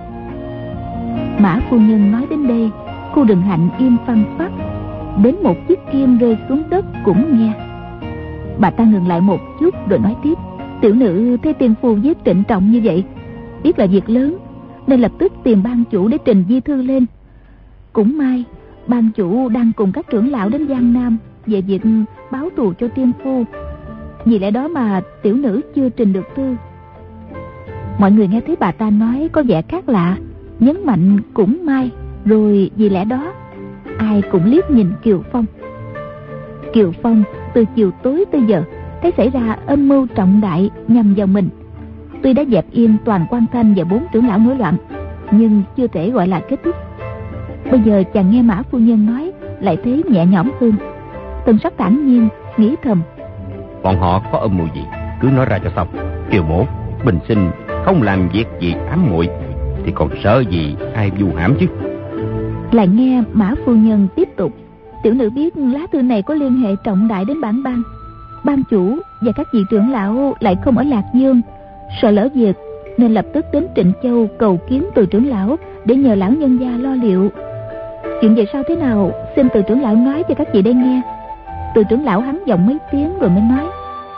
Mã phu nhân nói đến đây, cô Đừng Hạnh im phăng phắc, đến một chiếc kim rơi xuống đất cũng nghe. Bà ta ngừng lại một chút rồi nói tiếp: Tiểu nữ thấy tiên phu giết Trịnh Trọng như vậy, biết là việc lớn, nên lập tức tìm ban chủ để trình di thư lên. Cũng may ban chủ đang cùng các trưởng lão đến Giang Nam về việc báo thù cho tiên phu, vì lẽ đó mà tiểu nữ chưa trình được thư. Mọi người nghe thấy bà ta nói có vẻ khác lạ, nhấn mạnh cũng may, rồi vì lẽ đó ai cũng liếc nhìn Kiều Phong. Kiều Phong từ chiều tối tới giờ thấy xảy ra âm mưu trọng đại nhằm vào mình. Tuy đã dẹp yên toàn Quan Thanh và bốn trưởng lão nổi loạn, nhưng chưa thể gọi là kết thúc. Bây giờ chàng nghe Mã phu nhân nói, lại thấy nhẹ nhõm hơn. Thần sắc thản nhiên, nghĩ thầm: bọn họ có âm mưu gì cứ nói ra cho xong. Kiều mổ bình sinh không làm việc gì ám muội, thì còn sợ gì ai vu hãm chứ. Lại nghe Mã phu nhân tiếp tục: tiểu nữ biết lá thư này có liên hệ trọng đại đến bản bang. Ban chủ và các vị trưởng lão lại không ở Lạc Dương, sợ lỡ việc nên lập tức đến Trịnh Châu cầu kiến từ trưởng lão để nhờ lão nhân gia lo liệu. Chuyện về sau thế nào xin từ trưởng lão nói cho các vị đây nghe. Từ trưởng lão hắn giọng mấy tiếng rồi mới nói: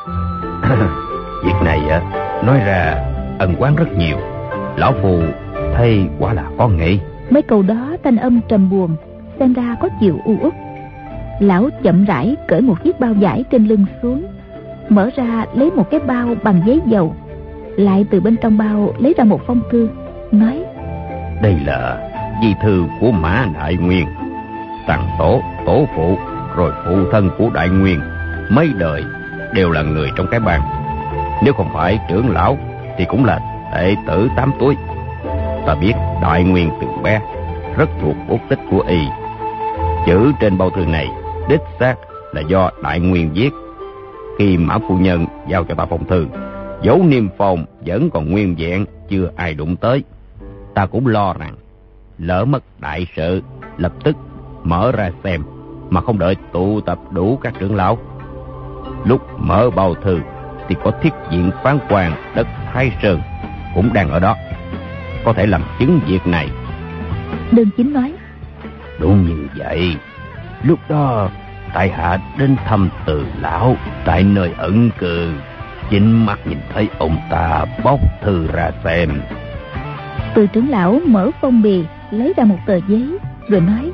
việc này á, nói ra ân oán rất nhiều. Lão phù thấy quả là có nghệ. Mấy câu đó thanh âm trầm buồn, xem ra có chịu u uất. Lão chậm rãi cởi một chiếc bao vải trên lưng xuống, mở ra lấy một cái bao bằng giấy dầu, lại từ bên trong bao lấy ra một phong thư, nói: đây là di thư của Mã Đại Nguyên. Tằng tổ, tổ phụ, rồi phụ thân của Đại Nguyên mấy đời đều là người trong cái bang. Nếu không phải trưởng lão thì cũng là đệ tử tám tuổi. Ta biết Đại Nguyên từ bé rất thuộc bút tích của y. Chữ trên bao thư này đích xác là do Đại Nguyên viết. Khi Mã phu nhân giao cho ta phong thư, dấu niêm phong vẫn còn nguyên vẹn, chưa ai đụng tới. Ta cũng lo rằng lỡ mất đại sự, lập tức mở ra xem, mà không đợi tụ tập đủ các trưởng lão. Lúc mở bao thư thì có thiết diện phán quan đất Thái Sơn cũng đang ở đó, có thể làm chứng việc này. Đơn Chính nói: đúng như vậy. Lúc đó tại hạ đến thăm Từ lão tại nơi ẩn cư, chính mắt nhìn thấy ông ta bóc thư ra xem. Từ trưởng lão mở phong bì lấy ra một tờ giấy rồi nói: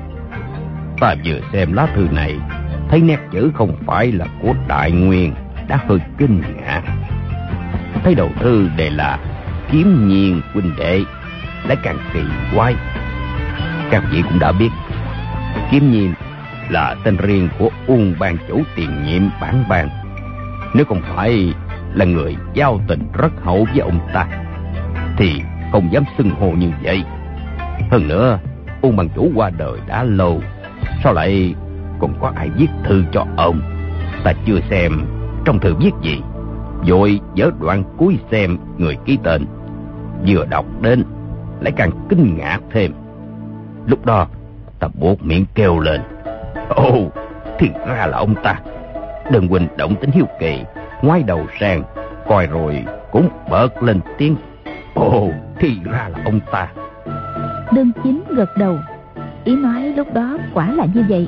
ta vừa xem lá thư này, thấy nét chữ không phải là của Đại Nguyên, đã hơi kinh ngạc. Thấy đầu thư đề là Kiếm Nhiên huynh đệ, lại càng kỳ quái. Các vị cũng đã biết, Kiếm Nhiên là tên riêng của Uông ban chủ tiền nhiệm bản bang. Nếu không phải là người giao tình rất hậu với ông ta, thì không dám xưng hô như vậy. Hơn nữa, Uông ban chủ qua đời đã lâu, sao lại còn có ai viết thư cho ông? Ta chưa xem trong thư viết gì, vội dở đoạn cuối xem người ký tên. Vừa đọc đến lại càng kinh ngạc thêm. Lúc đó ta buộc miệng kêu lên: ồ, thì ra là ông ta. Đơn huynh động tính hiếu kỳ, ngoái đầu sang coi rồi cũng bật lên tiếng: ồ, thì ra là ông ta. Đơn Chính gật đầu, ý nói lúc đó quả là như vậy.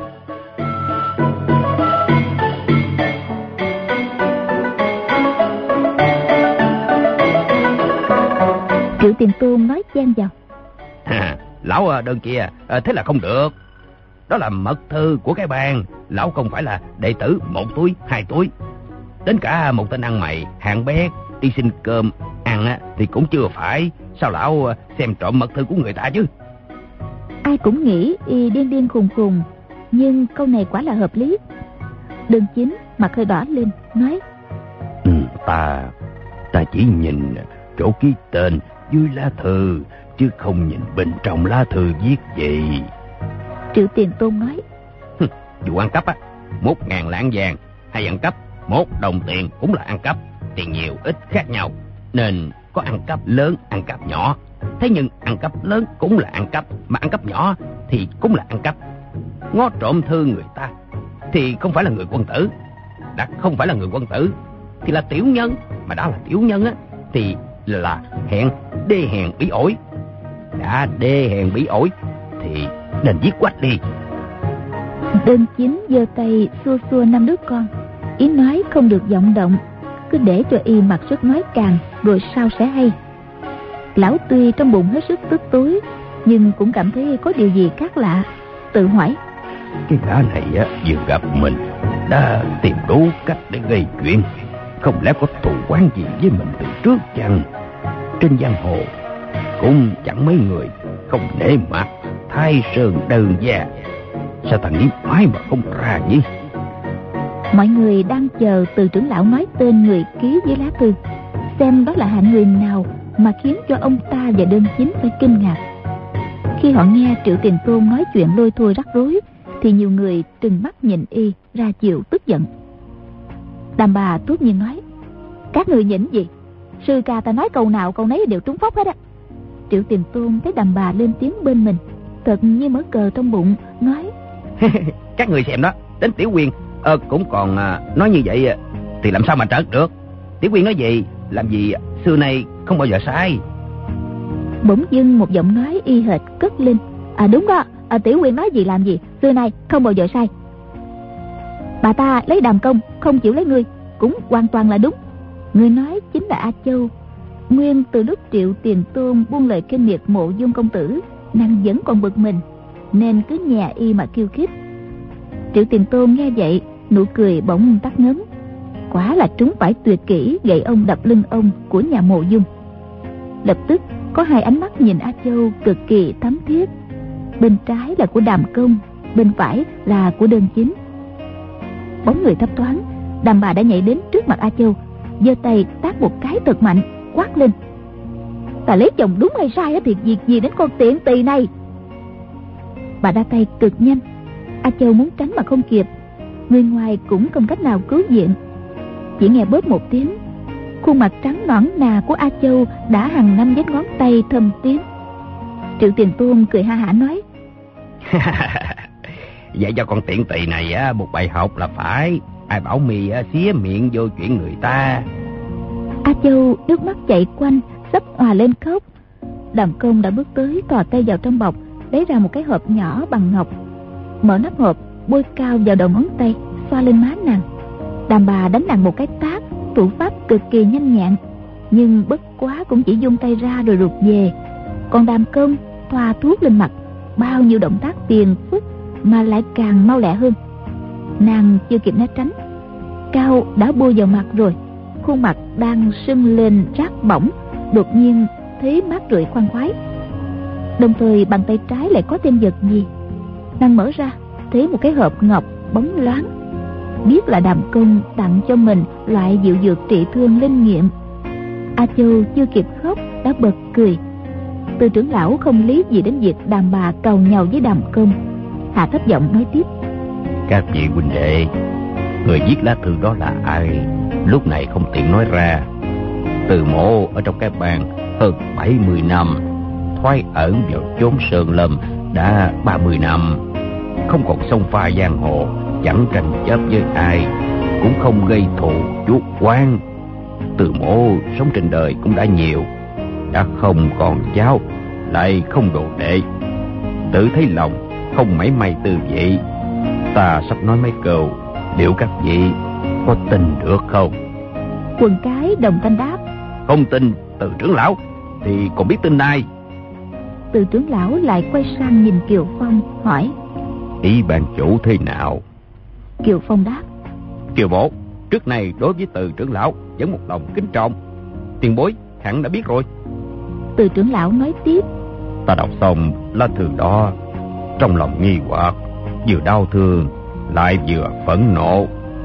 Triệu Tiền Tôn nói chen vào: à, lão đơn kia, à, thế là không được. Đó là mật thư của cái bang. Lão không phải là đệ tử một túi, hai túi. Đến cả một tên ăn mày hạng bé đi xin cơm ăn á, thì cũng chưa phải. Sao lão xem trộm mật thư của người ta chứ? Ai cũng nghĩ y điên điên khùng khùng, nhưng câu này quả là hợp lý. Đơn Chính mặt hơi đỏ lên nói: ừ, ta ta chỉ nhìn chỗ ký tên dưới lá thư, chứ không nhìn bên trong lá thư viết gì. Triệu Tiền Tôn nói: dù ăn cắp á, một ngàn lạng vàng hay ăn cắp một đồng tiền cũng là ăn cắp. Tiền nhiều ít khác nhau, nên có ăn cắp lớn, ăn cắp nhỏ. Thế nhưng ăn cắp lớn cũng là ăn cắp, mà ăn cắp nhỏ thì cũng là ăn cắp. Ngó trộm thư người ta thì không phải là người quân tử, đã không phải là người quân tử thì là tiểu nhân, mà đã là tiểu nhân á thì là hèn đê hèn bí ổi. Đã đê hèn bí ổi thì nên giết quách đi. Đơn Chính giơ tay xua xua năm đứa con, ý nói không được vọng động. cứ để cho y mặc sức nói càng, rồi sao sẽ hay. Lão tuy trong bụng hết sức tức tối, nhưng cũng cảm thấy có điều gì khác lạ, tự hỏi: cái gã này á, vừa gặp mình đã tìm đủ cách để gây chuyện, không lẽ có thù oán gì với mình từ trước chăng? Trên giang hồ cũng chẳng mấy người không nể mặt Thái Sơn đơn gia, sao thằng nghĩ mãi mà không ra nhỉ? Mọi người đang chờ Từ trưởng lão nói tên người ký với lá thư, xem đó là hạng người nào mà khiến cho ông ta và Đơn Chính phải kinh ngạc. Khi họ nghe Triệu Tiền Tôn nói chuyện lôi thôi rắc rối, thì nhiều người trừng mắt nhìn y ra chiều tức giận. Đàm bà thốt nhiên nói: các người nhỉnh gì? Sư ca ta nói câu nào câu nấy đều trúng phóc hết á. Triệu Tiền Tôn thấy Đàm bà lên tiếng bên mình, thật như mở cờ trong bụng, nói: các người xem đó, đến Tiểu Quyên ờ, cũng còn à, nói như vậy thì làm sao mà trật được? Tiểu Quyên nói gì, làm gì xưa nay không bao giờ sai. Bỗng dưng một giọng nói y hệt cất lên: à đúng đó, à, Tiểu Quyên nói gì làm gì, xưa nay không bao giờ sai. Bà ta lấy Đàm Công, không chịu lấy ngươi, cũng hoàn toàn là đúng. Ngươi nói chính là A Châu. Nguyên từ lúc Triệu Tiền Tôn buông lời kêu miệt Mộ Dung công tử, nàng vẫn còn bực mình, nên cứ nhà y mà kêu khích. Triệu Tiền Tôn nghe vậy, nụ cười bỗng tắt ngấm. Quả là trúng phải tuyệt kỹ gậy ông đập lưng ông của nhà Mộ Dung. Lập tức có hai ánh mắt nhìn A Châu cực kỳ thấm thiết. Bên trái là của Đàm Công, bên phải là của Đơn Chính. Bóng người thấp thoáng, Đàm bà đã nhảy đến trước mặt A Châu, giơ tay tát một cái thật mạnh, quát lên: ta lấy chồng đúng hay sai á, thiệt việc gì đến con tiện tỳ này? Bà ra tay cực nhanh, A Châu muốn tránh mà không kịp, người ngoài cũng không cách nào cứu viện. Chỉ nghe bớt một tiếng, khuôn mặt trắng nõn nà của A Châu đã hằn năm vết ngón tay thâm tím. Triệu Tiền Tôn cười ha hả nói: vậy cho con tiện tỳ này á một bài học là phải. Ai bảo mì á xía miệng vô chuyện người ta. A Châu nước mắt chạy quanh, sắp òa lên khóc. Đàm Công đã bước tới, thò tay vào trong bọc, lấy ra một cái hộp nhỏ bằng ngọc, mở nắp hộp, bôi cao vào đầu ngón tay, xoa lên má nàng. Đàm bà đánh nàng một cái tát, thủ pháp cực kỳ nhanh nhẹn, nhưng bất quá cũng chỉ vung tay ra rồi rụt về. Còn Đàm Công thoa thuốc lên mặt, bao nhiêu động tác tiền phức mà lại càng mau lẹ hơn. Nàng chưa kịp né tránh, cao đã bôi vào mặt rồi. Khuôn mặt đang sưng lên rát bỏng, đột nhiên thấy mát rượi khoan khoái. Đồng thời bàn tay trái lại có thêm vật gì. Nàng mở ra, thấy một cái hộp ngọc bóng loáng, biết là Đàm Công tặng cho mình loại diệu dược trị thương linh nghiệm. A Châu chưa kịp khóc đã bật cười. Từ trưởng lão không lý gì đến việc Đàm bà cầu nhau với Đàm Công, hạ thấp giọng nói tiếp: các vị huynh đệ, người viết lá thư đó là ai? Lúc này không tiện nói ra. Từ Mộ ở trong cái bàn hơn bảy mươi năm, thoái ẩn vào chốn sơn lâm đã ba mươi năm, không còn xông pha giang hồ, chẳng tranh chấp với ai, cũng không gây thù chuốc oán. Từ Mộ sống trên đời cũng đã nhiều, đã không còn cháu, lại không đồ đệ, tự thấy lòng không mảy may tư vị. Ta sắp nói mấy câu, liệu các vị có tin được không? Quần cái đồng thanh đáp: không tin Từ trưởng lão thì còn biết tin ai? Từ trưởng lão lại quay sang nhìn Kiều Phong hỏi: ý ban chủ thế nào? Kiều Phong đáp: Kiều Bộ trước này đối với Từ trưởng lão vẫn một lòng kính trọng, tiền bối hẳn đã biết rồi. Từ trưởng lão nói tiếp: ta đọc xong lá thư đó, trong lòng nghi hoặc, vừa đau thương lại vừa phẫn nộ.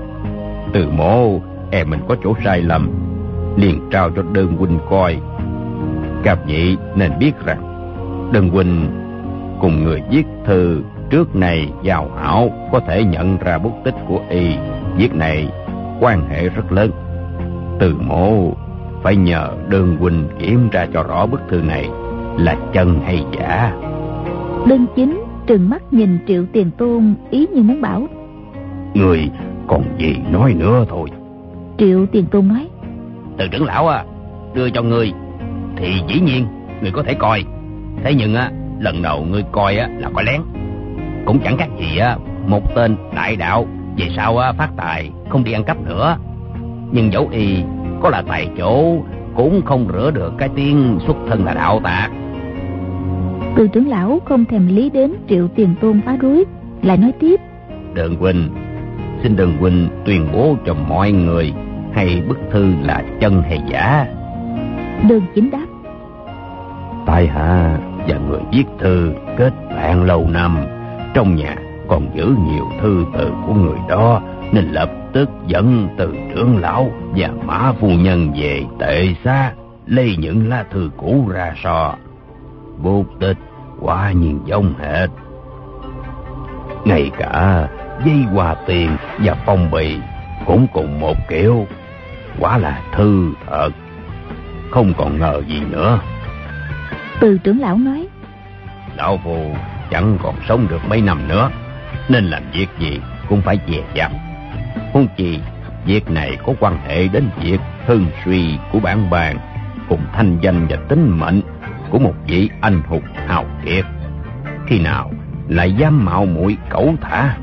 Từ Mộ e mình có chỗ sai lầm, liền trao cho Đơn huynh coi. Các vị nên biết rằng Đơn huynh cùng người viết thư trước này giao hảo, có thể nhận ra bút tích của y. Việc này quan hệ rất lớn. Từ Mộ phải nhờ Đơn huynh kiểm tra cho rõ bức thư này là chân hay giả. Đơn Chính trừng mắt nhìn Triệu Tiền Tôn, ý như muốn bảo: người còn gì nói nữa thôi. Triệu Tiền Tôn nói: Từ trưởng lão à, đưa cho ngươi thì dĩ nhiên ngươi có thể coi. Thế nhưng á, lần đầu ngươi coi á là coi lén, cũng chẳng khác gì á một tên đại đạo về sau á phát tài không đi ăn cắp nữa. Nhưng dẫu y có là tại chỗ cũng không rửa được cái tiếng xuất thân là đạo tặc. Từ trưởng lão không thèm lý đến Triệu Tiền Tôn phá rối, lại nói tiếp: Đường huynh, xin Đường huynh tuyên bố cho mọi người hay bức thư là chân hay giả. Đường Chính đáp: tại hạ và người viết thư kết bạn lâu năm, trong nhà còn giữ nhiều thư từ của người đó, nên lập tức dẫn Từ trưởng lão và Mã phu nhân về Tệ Xá lấy những lá thư cũ ra so. Bút tích quả nhiên giống hệt, ngay cả dây hoa tiền và phong bì cũng cùng một kiểu. Quả là thư thật, không còn ngờ gì nữa. Từ trưởng lão nói: lão phu chẳng còn sống được mấy năm nữa, nên làm việc gì cũng phải dè dặt. Huống chi việc này có quan hệ đến việc hưng suy của bản bàn, cùng thanh danh và tính mệnh của một vị anh hùng hào kiệt. Khi nào lại dám mạo muội cẩu thả?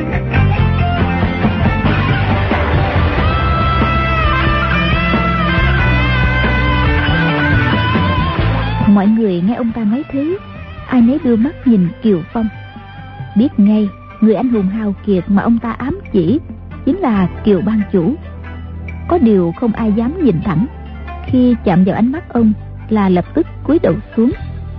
Mọi người nghe ông ta nói thế, ai nấy đưa mắt nhìn Kiều Phong, biết ngay người anh hùng hào kiệt mà ông ta ám chỉ chính là Kiều ban chủ. Có điều không ai dám nhìn thẳng, khi chạm vào ánh mắt ông là lập tức cúi đầu xuống.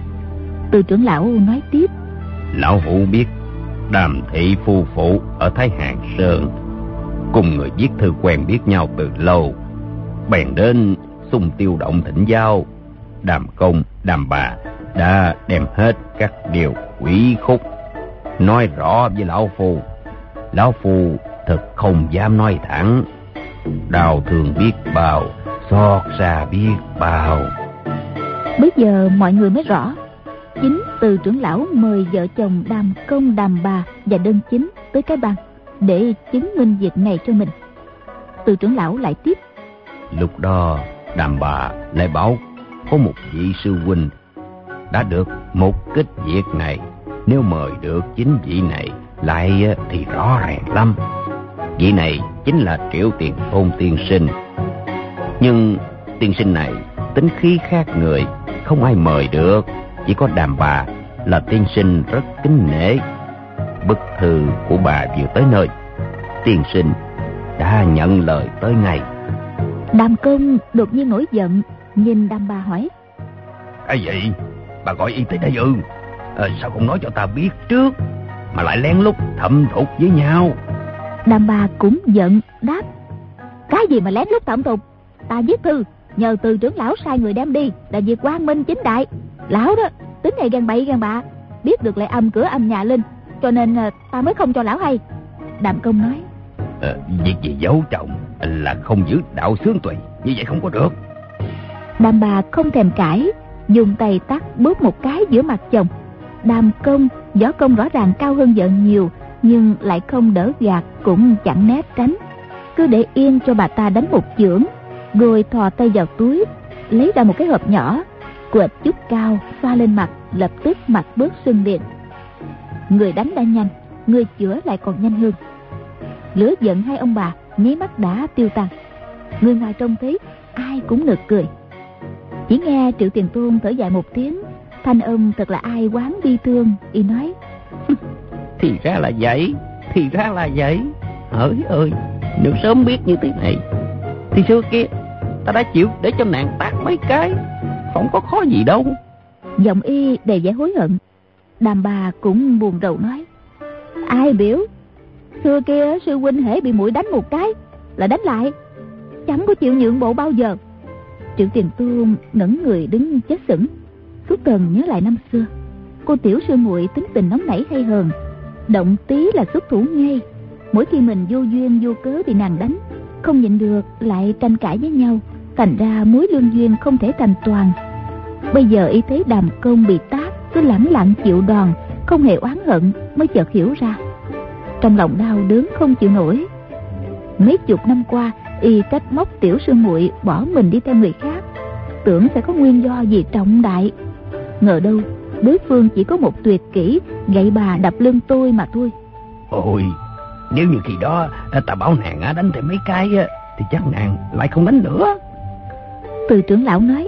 Từ trưởng lão nói tiếp: lão hữu biết Đàm thị phu phụ ở Thái Hàng Sơn cùng người viết thư quen biết nhau từ lâu, bèn đến Xung Tiêu Động thỉnh giáo. Đàm công, Đàm bà đã đem hết các điều quỷ khúc nói rõ với lão phu. Lão phu thật không dám nói thẳng, đau thương biết bao, xót xa biết bao. Bây giờ mọi người mới rõ, chính Từ trưởng lão mời vợ chồng Đàm công, Đàm bà và Đơn Chính tới cái bàn để chứng minh việc này cho mình. Từ trưởng lão lại tiếp: lúc đó Đàm bà lại bảo có một vị sư huynh đã được một kích việc này, nếu mời được chính vị này lại thì rõ ràng lắm. Vị này chính là Triệu Tiền Tôn tiên sinh. Nhưng tiên sinh này tính khí khác người, không ai mời được. Chỉ có Đàm bà là tiên sinh rất kính nể. Bức thư của bà vừa tới nơi, tiên sinh đã nhận lời tới ngay. Đàm công đột nhiên nổi giận, nhìn Đàm bà hỏi: cái gì? Bà gọi y tới đây ư? À, sao không nói cho ta biết trước mà lại lén lút thâm thục với nhau? Đàm bà cũng giận đáp: cái gì mà lén lút thâm thục? Ta viết thư nhờ Từ trưởng lão sai người đem đi là việc quang minh chính đại. Lão đó tính này gan bậy gan bạ, biết được lại âm cửa âm nhà lên, cho nên ta mới không cho lão hay. Đàm công nói: à, việc gì giấu chồng là không giữ đạo xướng tùy, như vậy không có được. Đàm bà không thèm cãi, dùng tay tát bóp một cái giữa mặt chồng. Đàm công, võ công rõ ràng cao hơn vợ nhiều, nhưng lại không đỡ gạt cũng chẳng né tránh, cứ để yên cho bà ta đánh một chưởng, rồi thò tay vào túi lấy ra một cái hộp nhỏ, quệt chút cao xoa lên mặt, lập tức mặt bớt sưng liền. Người đánh đã nhanh, người chữa lại còn nhanh hơn. Lửa giận hai ông bà nháy mắt đã tiêu tan. Người ngoài trông thấy ai cũng nực cười. Chỉ nghe Triệu Tiền Tôn thở dài một tiếng, thanh âm thật là ai oán bi thương. Y nói: thì ra là vậy, thì ra là vậy. Hỡi ơi, nếu sớm biết như thế này thì xưa kia ta đã chịu để cho nàng tát mấy cái, không có khó gì đâu. Giọng y đầy vẻ hối hận. Đàm bà cũng buồn rầu nói: ai biểu xưa kia sư huynh hễ bị muội đánh một cái là đánh lại, chẳng có chịu nhượng bộ bao giờ. Triệu Tiền Tôn ngẩn người đứng chết sững, suốt cần nhớ lại năm xưa. Cô tiểu sư muội tính tình nóng nảy hay hờn, động tí là xuất thủ ngay. Mỗi khi mình vô duyên vô cớ bị nàng đánh, không nhịn được lại tranh cãi với nhau, thành ra mối lương duyên không thể thành toàn. Bây giờ y thấy Đàm công bị tát cứ lẳng lặng chịu đòn, không hề oán hận, mới chợt hiểu ra. Trong lòng đau đớn không chịu nổi. Mấy chục năm qua y trách móc tiểu sư muội bỏ mình đi theo người khác, tưởng sẽ có nguyên do gì trọng đại. Ngờ đâu đối phương chỉ có một tuyệt kỹ gậy bà đập lưng tôi mà thôi. Ôi, nếu như khi đó ta bảo nàng đánh thêm mấy cái thì chắc nàng lại không đánh nữa. Từ trưởng lão nói: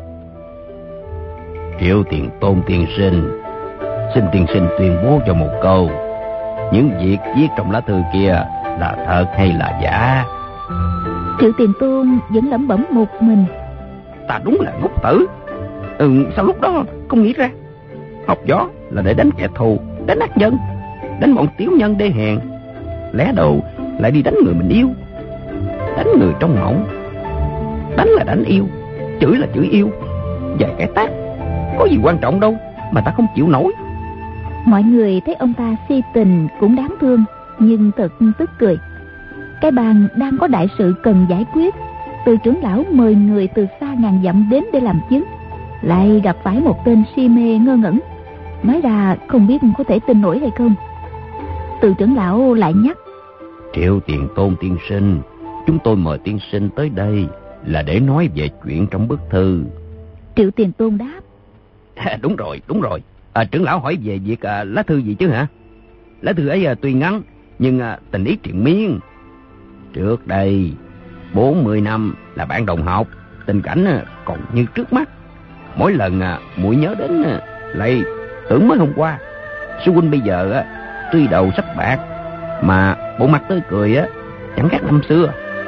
Triệu Tiền Tôn tiên sinh, xin tiên sinh tuyên bố cho một câu, những việc viết trong lá thư kia là thật hay là giả? Triệu Tiền Tôn vẫn lẩm bẩm một mình: Ta đúng là ngốc tử. Ừ, sao lúc đó không nghĩ ra? Học võ là để đánh kẻ thù, đánh ác nhân, đánh bọn tiểu nhân đê hèn, lẽ đâu lại đi đánh người mình yêu, đánh người trong mộng. Đánh là đánh yêu, chửi là chửi yêu, vài cái tát có gì quan trọng đâu mà ta không chịu nổi. Mọi người thấy ông ta si tình cũng đáng thương, nhưng thật tức cười. Cái bang đang có đại sự cần giải quyết, Từ trưởng lão mời người từ xa ngàn dặm đến để làm chứng, lại gặp phải một tên si mê ngơ ngẩn, nói ra không biết có thể tin nổi hay không. Từ trưởng lão lại nhắc: Triệu Tiền Tôn tiên sinh, chúng tôi mời tiên sinh tới đây là để nói về chuyện trong bức thư. Triệu Tiền Tôn đáp: À, đúng rồi, đúng rồi. À, trưởng lão hỏi về việc à, lá thư gì chứ hả? Lá thư ấy à, tuy ngắn nhưng à, tình ý triền miên. Trước đây bốn mươi năm là bạn đồng học, tình cảnh à, còn như trước mắt. Mỗi lần à, muội nhớ đến à, lại tưởng mới hôm qua. Sư huynh bây giờ à, tuy đầu sắp bạc mà bộ mặt tươi cười á, chẳng khác năm xưa.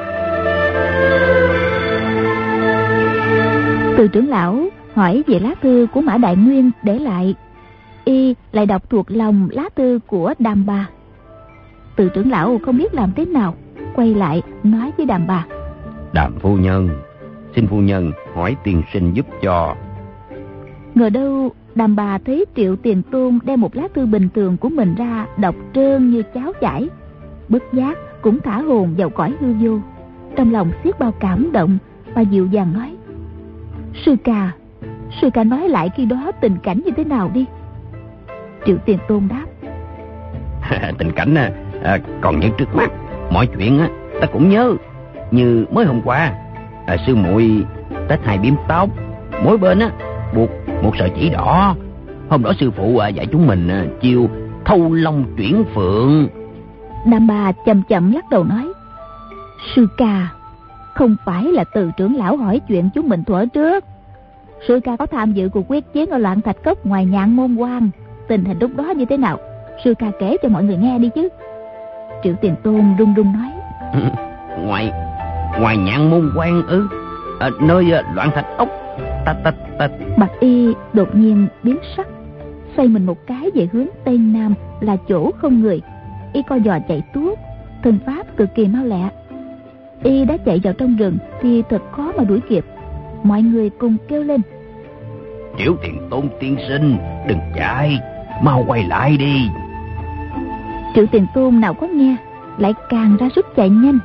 Từ trưởng lão hỏi về lá thư của Mã Đại Nguyên để lại, y lại đọc thuộc lòng lá thư của Đàm Bà. Từ trưởng lão không biết làm thế nào, quay lại nói với Đàm Bà: Đàm phu nhân, xin phu nhân hỏi tiên sinh giúp cho. Ngờ đâu Đàm Bà thấy Triệu Tiền Tôn đem một lá thư bình thường của mình ra đọc trơn như cháo chảy, bất giác cũng thả hồn vào cõi hư vô. Trong lòng xiết bao cảm động, bà dịu dàng nói: Sư ca, sư ca nói lại khi đó tình cảnh như thế nào đi. Triệu Tiền Tôn đáp: Tình cảnh à, còn như trước mắt, mọi chuyện á, ta cũng nhớ. Như mới hôm qua, à, sư muội tết hai biếm tóc, mỗi bên á buộc một sợi chỉ đỏ. Hôm đó sư phụ à, dạy chúng mình à, chiêu thâu long chuyển phượng. Đàm Bà chậm chậm lắc đầu nói: Sư ca, không phải là Từ trưởng lão hỏi chuyện chúng mình thuở trước. Sư ca có tham dự cuộc quyết chiến ở Loạn Thạch Cốc ngoài Nhạn Môn Quan, tình hình lúc đó như thế nào, sư ca kể cho mọi người nghe đi chứ. Triệu Tiền Tôn run run nói: ừ, ngoài ngoài Nhạn Môn Quan ư? À, nơi à, Loạn Thạch Ốc. Ta ta ta. Bạch Y đột nhiên biến sắc, xoay mình một cái về hướng tây nam là chỗ không người. Y co giò chạy tuốt, thân pháp cực kỳ mau lẹ. Y đã chạy vào trong rừng thì thật khó mà đuổi kịp. Mọi người cùng kêu lên: Triệu Tiền Tôn tiên sinh, đừng chạy, mau quay lại đi. Triệu Tiền Tôn nào có nghe, lại càng ra sức chạy nhanh.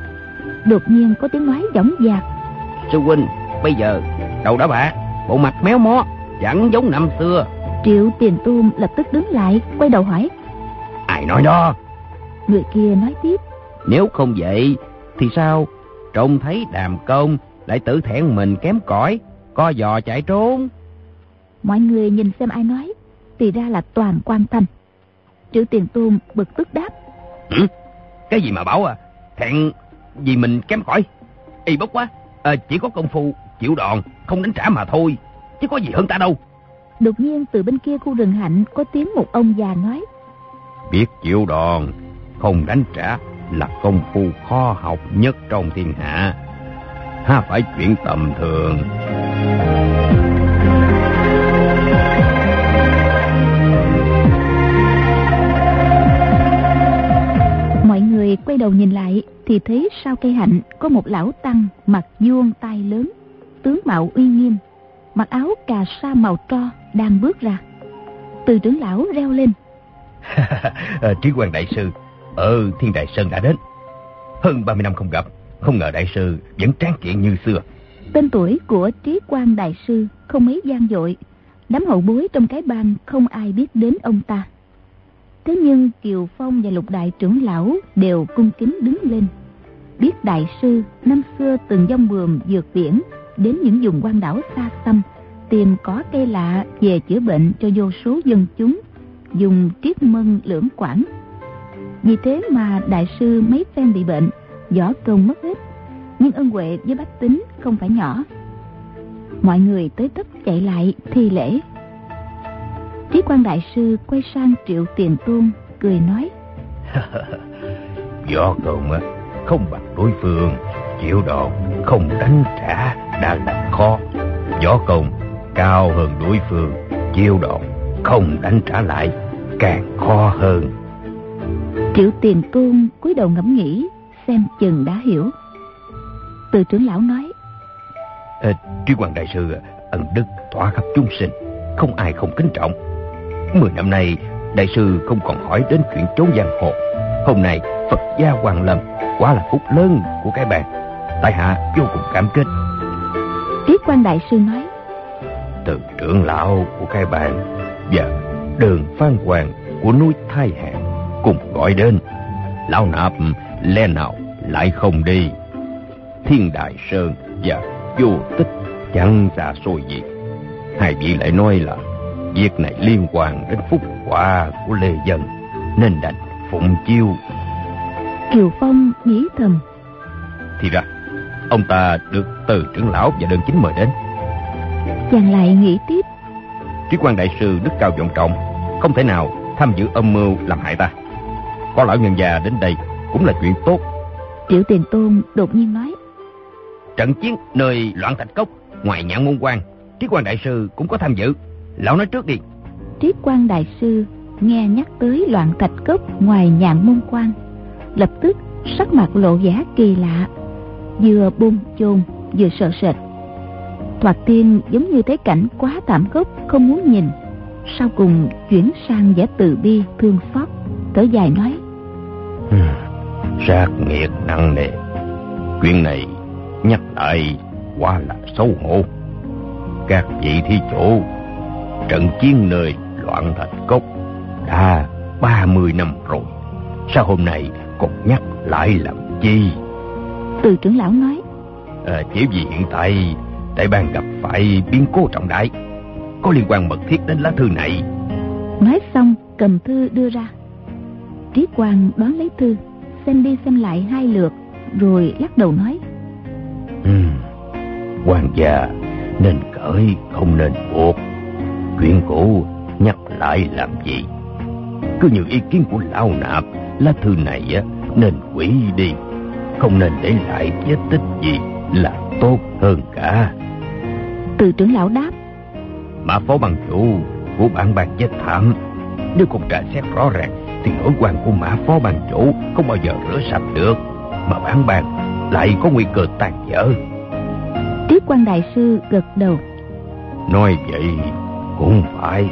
Đột nhiên có tiếng nói dõng dạc: Sư huynh bây giờ đầu đã bạc, bộ mặt méo mó, chẳng giống năm xưa. Triệu Tiền Tôn lập tức đứng lại, quay đầu hỏi: Ai nói đó? Người kia nói tiếp: Nếu không vậy thì sao trông thấy Đàm Công lại tự thẹn mình kém cỏi, co giò chạy trốn? Mọi người nhìn xem ai nói, thì ra là Toàn Quan Thanh. Triệu Tiền Tôn bực tức đáp: ừ? Cái gì mà bảo à? Thẹn vì mình kém cỏi? Y bốc quá, à, chỉ có công phu chịu đòn không đánh trả mà thôi, chứ có gì hơn ta đâu. Đột nhiên từ bên kia khu rừng hạnh có tiếng một ông già nói: Biết chịu đòn không đánh trả là công phu khó học nhất trong thiên hạ, ha phải chuyện tầm thường. Mọi người quay đầu nhìn lại thì thấy sau cây hạnh có một lão tăng mặt vuông tai lớn, tướng mạo uy nghiêm, mặc áo cà sa màu tro đang bước ra. Từ trưởng lão reo lên: Trí Quang đại sư ở Thiên Đại Sơn đã đến. Hơn ba mươi năm không gặp, không ngờ đại sư vẫn tráng kiện như xưa. Tên tuổi của Trí Quang đại sư không mấy vang dội, đám hậu bối trong cái bang không ai biết đến ông ta. Thế nhưng Kiều Phong và Lục đại trưởng lão đều cung kính đứng lên. Biết đại sư năm xưa từng dông bườm vượt biển đến những vùng quan đảo xa xăm, tìm có cây lạ về chữa bệnh cho vô số dân chúng, dùng triết mân lưỡng quảng. Vì thế mà đại sư mấy phen bị bệnh, võ công mất hết, nhưng ân huệ với bách tính không phải nhỏ. Mọi người tới tấp chạy lại thi lễ. Trí Quang đại sư quay sang Triệu Tiền Tôn cười nói: Võ công không bằng đối phương, chịu đòn không đánh trả đã là khó. Võ công cao hơn đối phương, chịu đòn không đánh trả lại càng khó hơn. Triệu Tiền Tôn cúi đầu ngẫm nghĩ, xem chừng đã hiểu. Từ trưởng lão nói: à, Trí Quang đại sư ân đức tỏa khắp chúng sinh, không ai không kính trọng. Mười năm nay đại sư không còn hỏi đến chuyện trốn giang hồ. Hôm nay Phật gia Hoàng Lâm quá là phúc lớn của cái bàn, tại hạ vô cùng cảm kích. Trí Quang đại sư nói: Từ trưởng lão của cái bàn và Đường Phan Hoàng của núi Thái Hà cùng gọi đến, lão nạp lẽ nào lại không đi. Thiên Đại Sơn và Vô Tích chẳng xa xôi gì. Hai vị lại nói là việc này liên quan đến phúc quả của Lê Dân, nên đành phụng chiêu. Kiều Phong nghĩ thầm: Thì ra ông ta được Từ trưởng lão và Đơn Chính mời đến. Chàng lại nghĩ tiếp: Trí Quang đại sư đức cao vọng trọng, không thể nào tham dự âm mưu làm hại ta. Có lão nhân già đến đây cũng là chuyện tốt. Triệu Tiền Tôn đột nhiên nói: Trận chiến nơi Loạn Thạch Cốc ngoài Nhạn Môn Quan, Trí Quang đại sư cũng có tham dự. Lão nói trước đi. Trí Quang đại sư nghe nhắc tới Loạn Thạch Cốc ngoài Nhạn Môn Quan, lập tức sắc mặt lộ vẻ kỳ lạ, vừa bôn chồn vừa sợ sệt. Thoạt tiên giống như thấy cảnh quá thảm khốc không muốn nhìn, sau cùng chuyển sang vẻ từ bi thương xót, thở dài nói: Sát nghiệt nặng nề, chuyện này nhắc lại quá là xấu hổ. Các vị thí chủ, trận chiến nơi Loạn Thạch Cốc đã ba mươi năm rồi, sao hôm nay còn nhắc lại làm chi? Từ trưởng lão nói: à, Chỉ vì hiện tại đại bang gặp phải biến cố trọng đại, có liên quan mật thiết đến lá thư này. Nói xong cầm thư đưa ra. Trí Quang đón lấy thư, xem đi xem lại hai lượt, rồi lắc đầu nói: ừ, Hoàng gia nên cởi không nên buộc. Chuyện cũ nhắc lại làm gì? Cứ như ý kiến của lão nạp, lá thư này á nên hủy đi, không nên để lại vết tích gì là tốt hơn cả. Từ trưởng lão đáp: Mã phó bằng chủ của bản bàn chết thảm, nếu không tra xét rõ ràng thì nỗi oan của Mã phó bằng chủ không bao giờ rửa sạch được, mà bản bàn lại có nguy cơ tàn vỡ. Trí Quang đại sư gật đầu: Nói vậy cũng phải.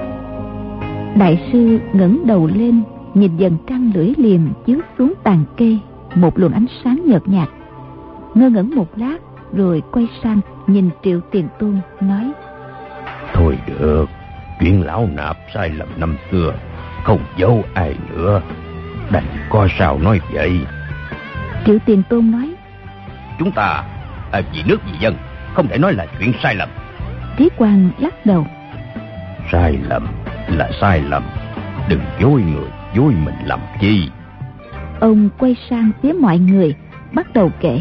Đại sư ngẩng đầu lên, nhìn dần trăng lưỡi liềm chiếu xuống tàn cây, một luồng ánh sáng nhợt nhạt. Ngơ ngẩn một lát rồi quay sang nhìn Triệu Tiền Tôn nói: Thôi được, chuyện lão nạp sai lầm năm xưa không giấu ai nữa, đành có sao nói vậy. Triệu Tiền Tôn nói: Chúng ta à, vì nước vì dân, không thể nói là chuyện sai lầm. Trí Quang lắc đầu: Sai lầm là sai lầm, đừng dối người dối mình làm chi. Ông quay sang phía mọi người, bắt đầu kể: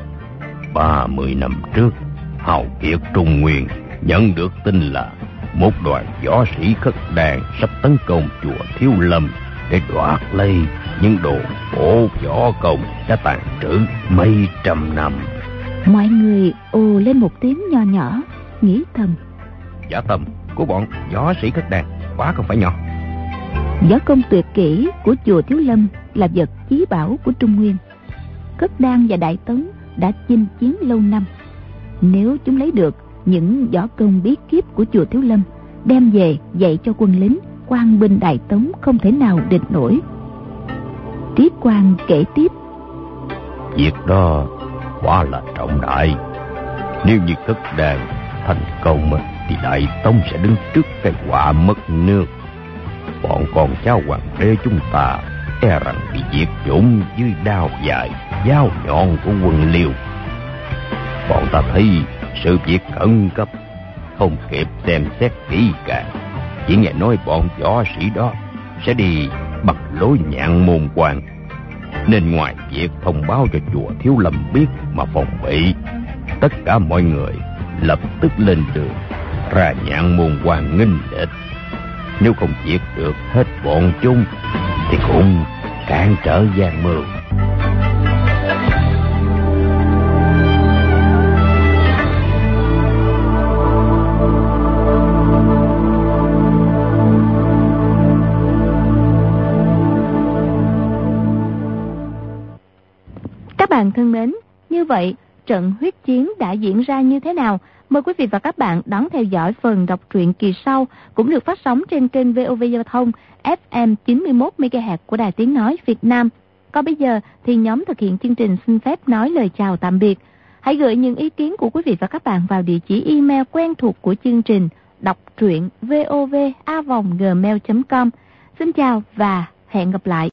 Ba mươi năm trước, hào kiệt Trung Nguyên nhận được tin là một đoàn võ sĩ khất đàn sắp tấn công chùa Thiếu Lâm để đoạt lấy những đồ cổ võ công đã tàn trữ mấy trăm năm. Mọi người ồ lên một tiếng nho nhỏ, nghĩ thầm: Võ tâm của bọn võ sĩ khất đàn quá không phải nhỏ. Võ công tuyệt kỹ của chùa Thiếu Lâm là vật chí bảo của Trung Nguyên. Khất Đan và Đại Tống đã chinh chiến lâu năm, nếu chúng lấy được những võ công bí kíp của chùa Thiếu Lâm đem về dạy cho quân lính, quan binh Đại Tống không thể nào địch nổi. Trí Quang kể tiếp: Việc đó quá là trọng đại. Nếu như Khất Đan thành công thì Đại Tống sẽ đứng trước cái họa mất nước. Bọn con cháu hoàng đế chúng ta e rằng bị diệt chủng dưới đao dài dao nhọn của quân Liêu. Bọn ta thấy sự việc khẩn cấp, không kịp xem xét kỹ càng, chỉ nghe nói bọn võ sĩ đó sẽ đi bằng lối Nhạn Môn Quan. Nên ngoài việc thông báo cho chùa Thiếu Lâm biết mà phòng bị, tất cả mọi người lập tức lên đường ra nhạn môn quan nghênh địch. Nếu không diệt được hết bọn chúng thì cũng cản trở gian mưu. Các bạn thân mến, như vậy trận huyết chiến đã diễn ra như thế nào? Mời quý vị và các bạn đón theo dõi phần đọc truyện kỳ sau, cũng được phát sóng trên kênh vê o vê Giao thông ép em chín mươi mốt mê ga héc của Đài Tiếng Nói Việt Nam. Còn bây giờ thì nhóm thực hiện chương trình xin phép nói lời chào tạm biệt. Hãy gửi những ý kiến của quý vị và các bạn vào địa chỉ email quen thuộc của chương trình đọc truyện vov a vòng gmail chấm com. Xin chào và hẹn gặp lại.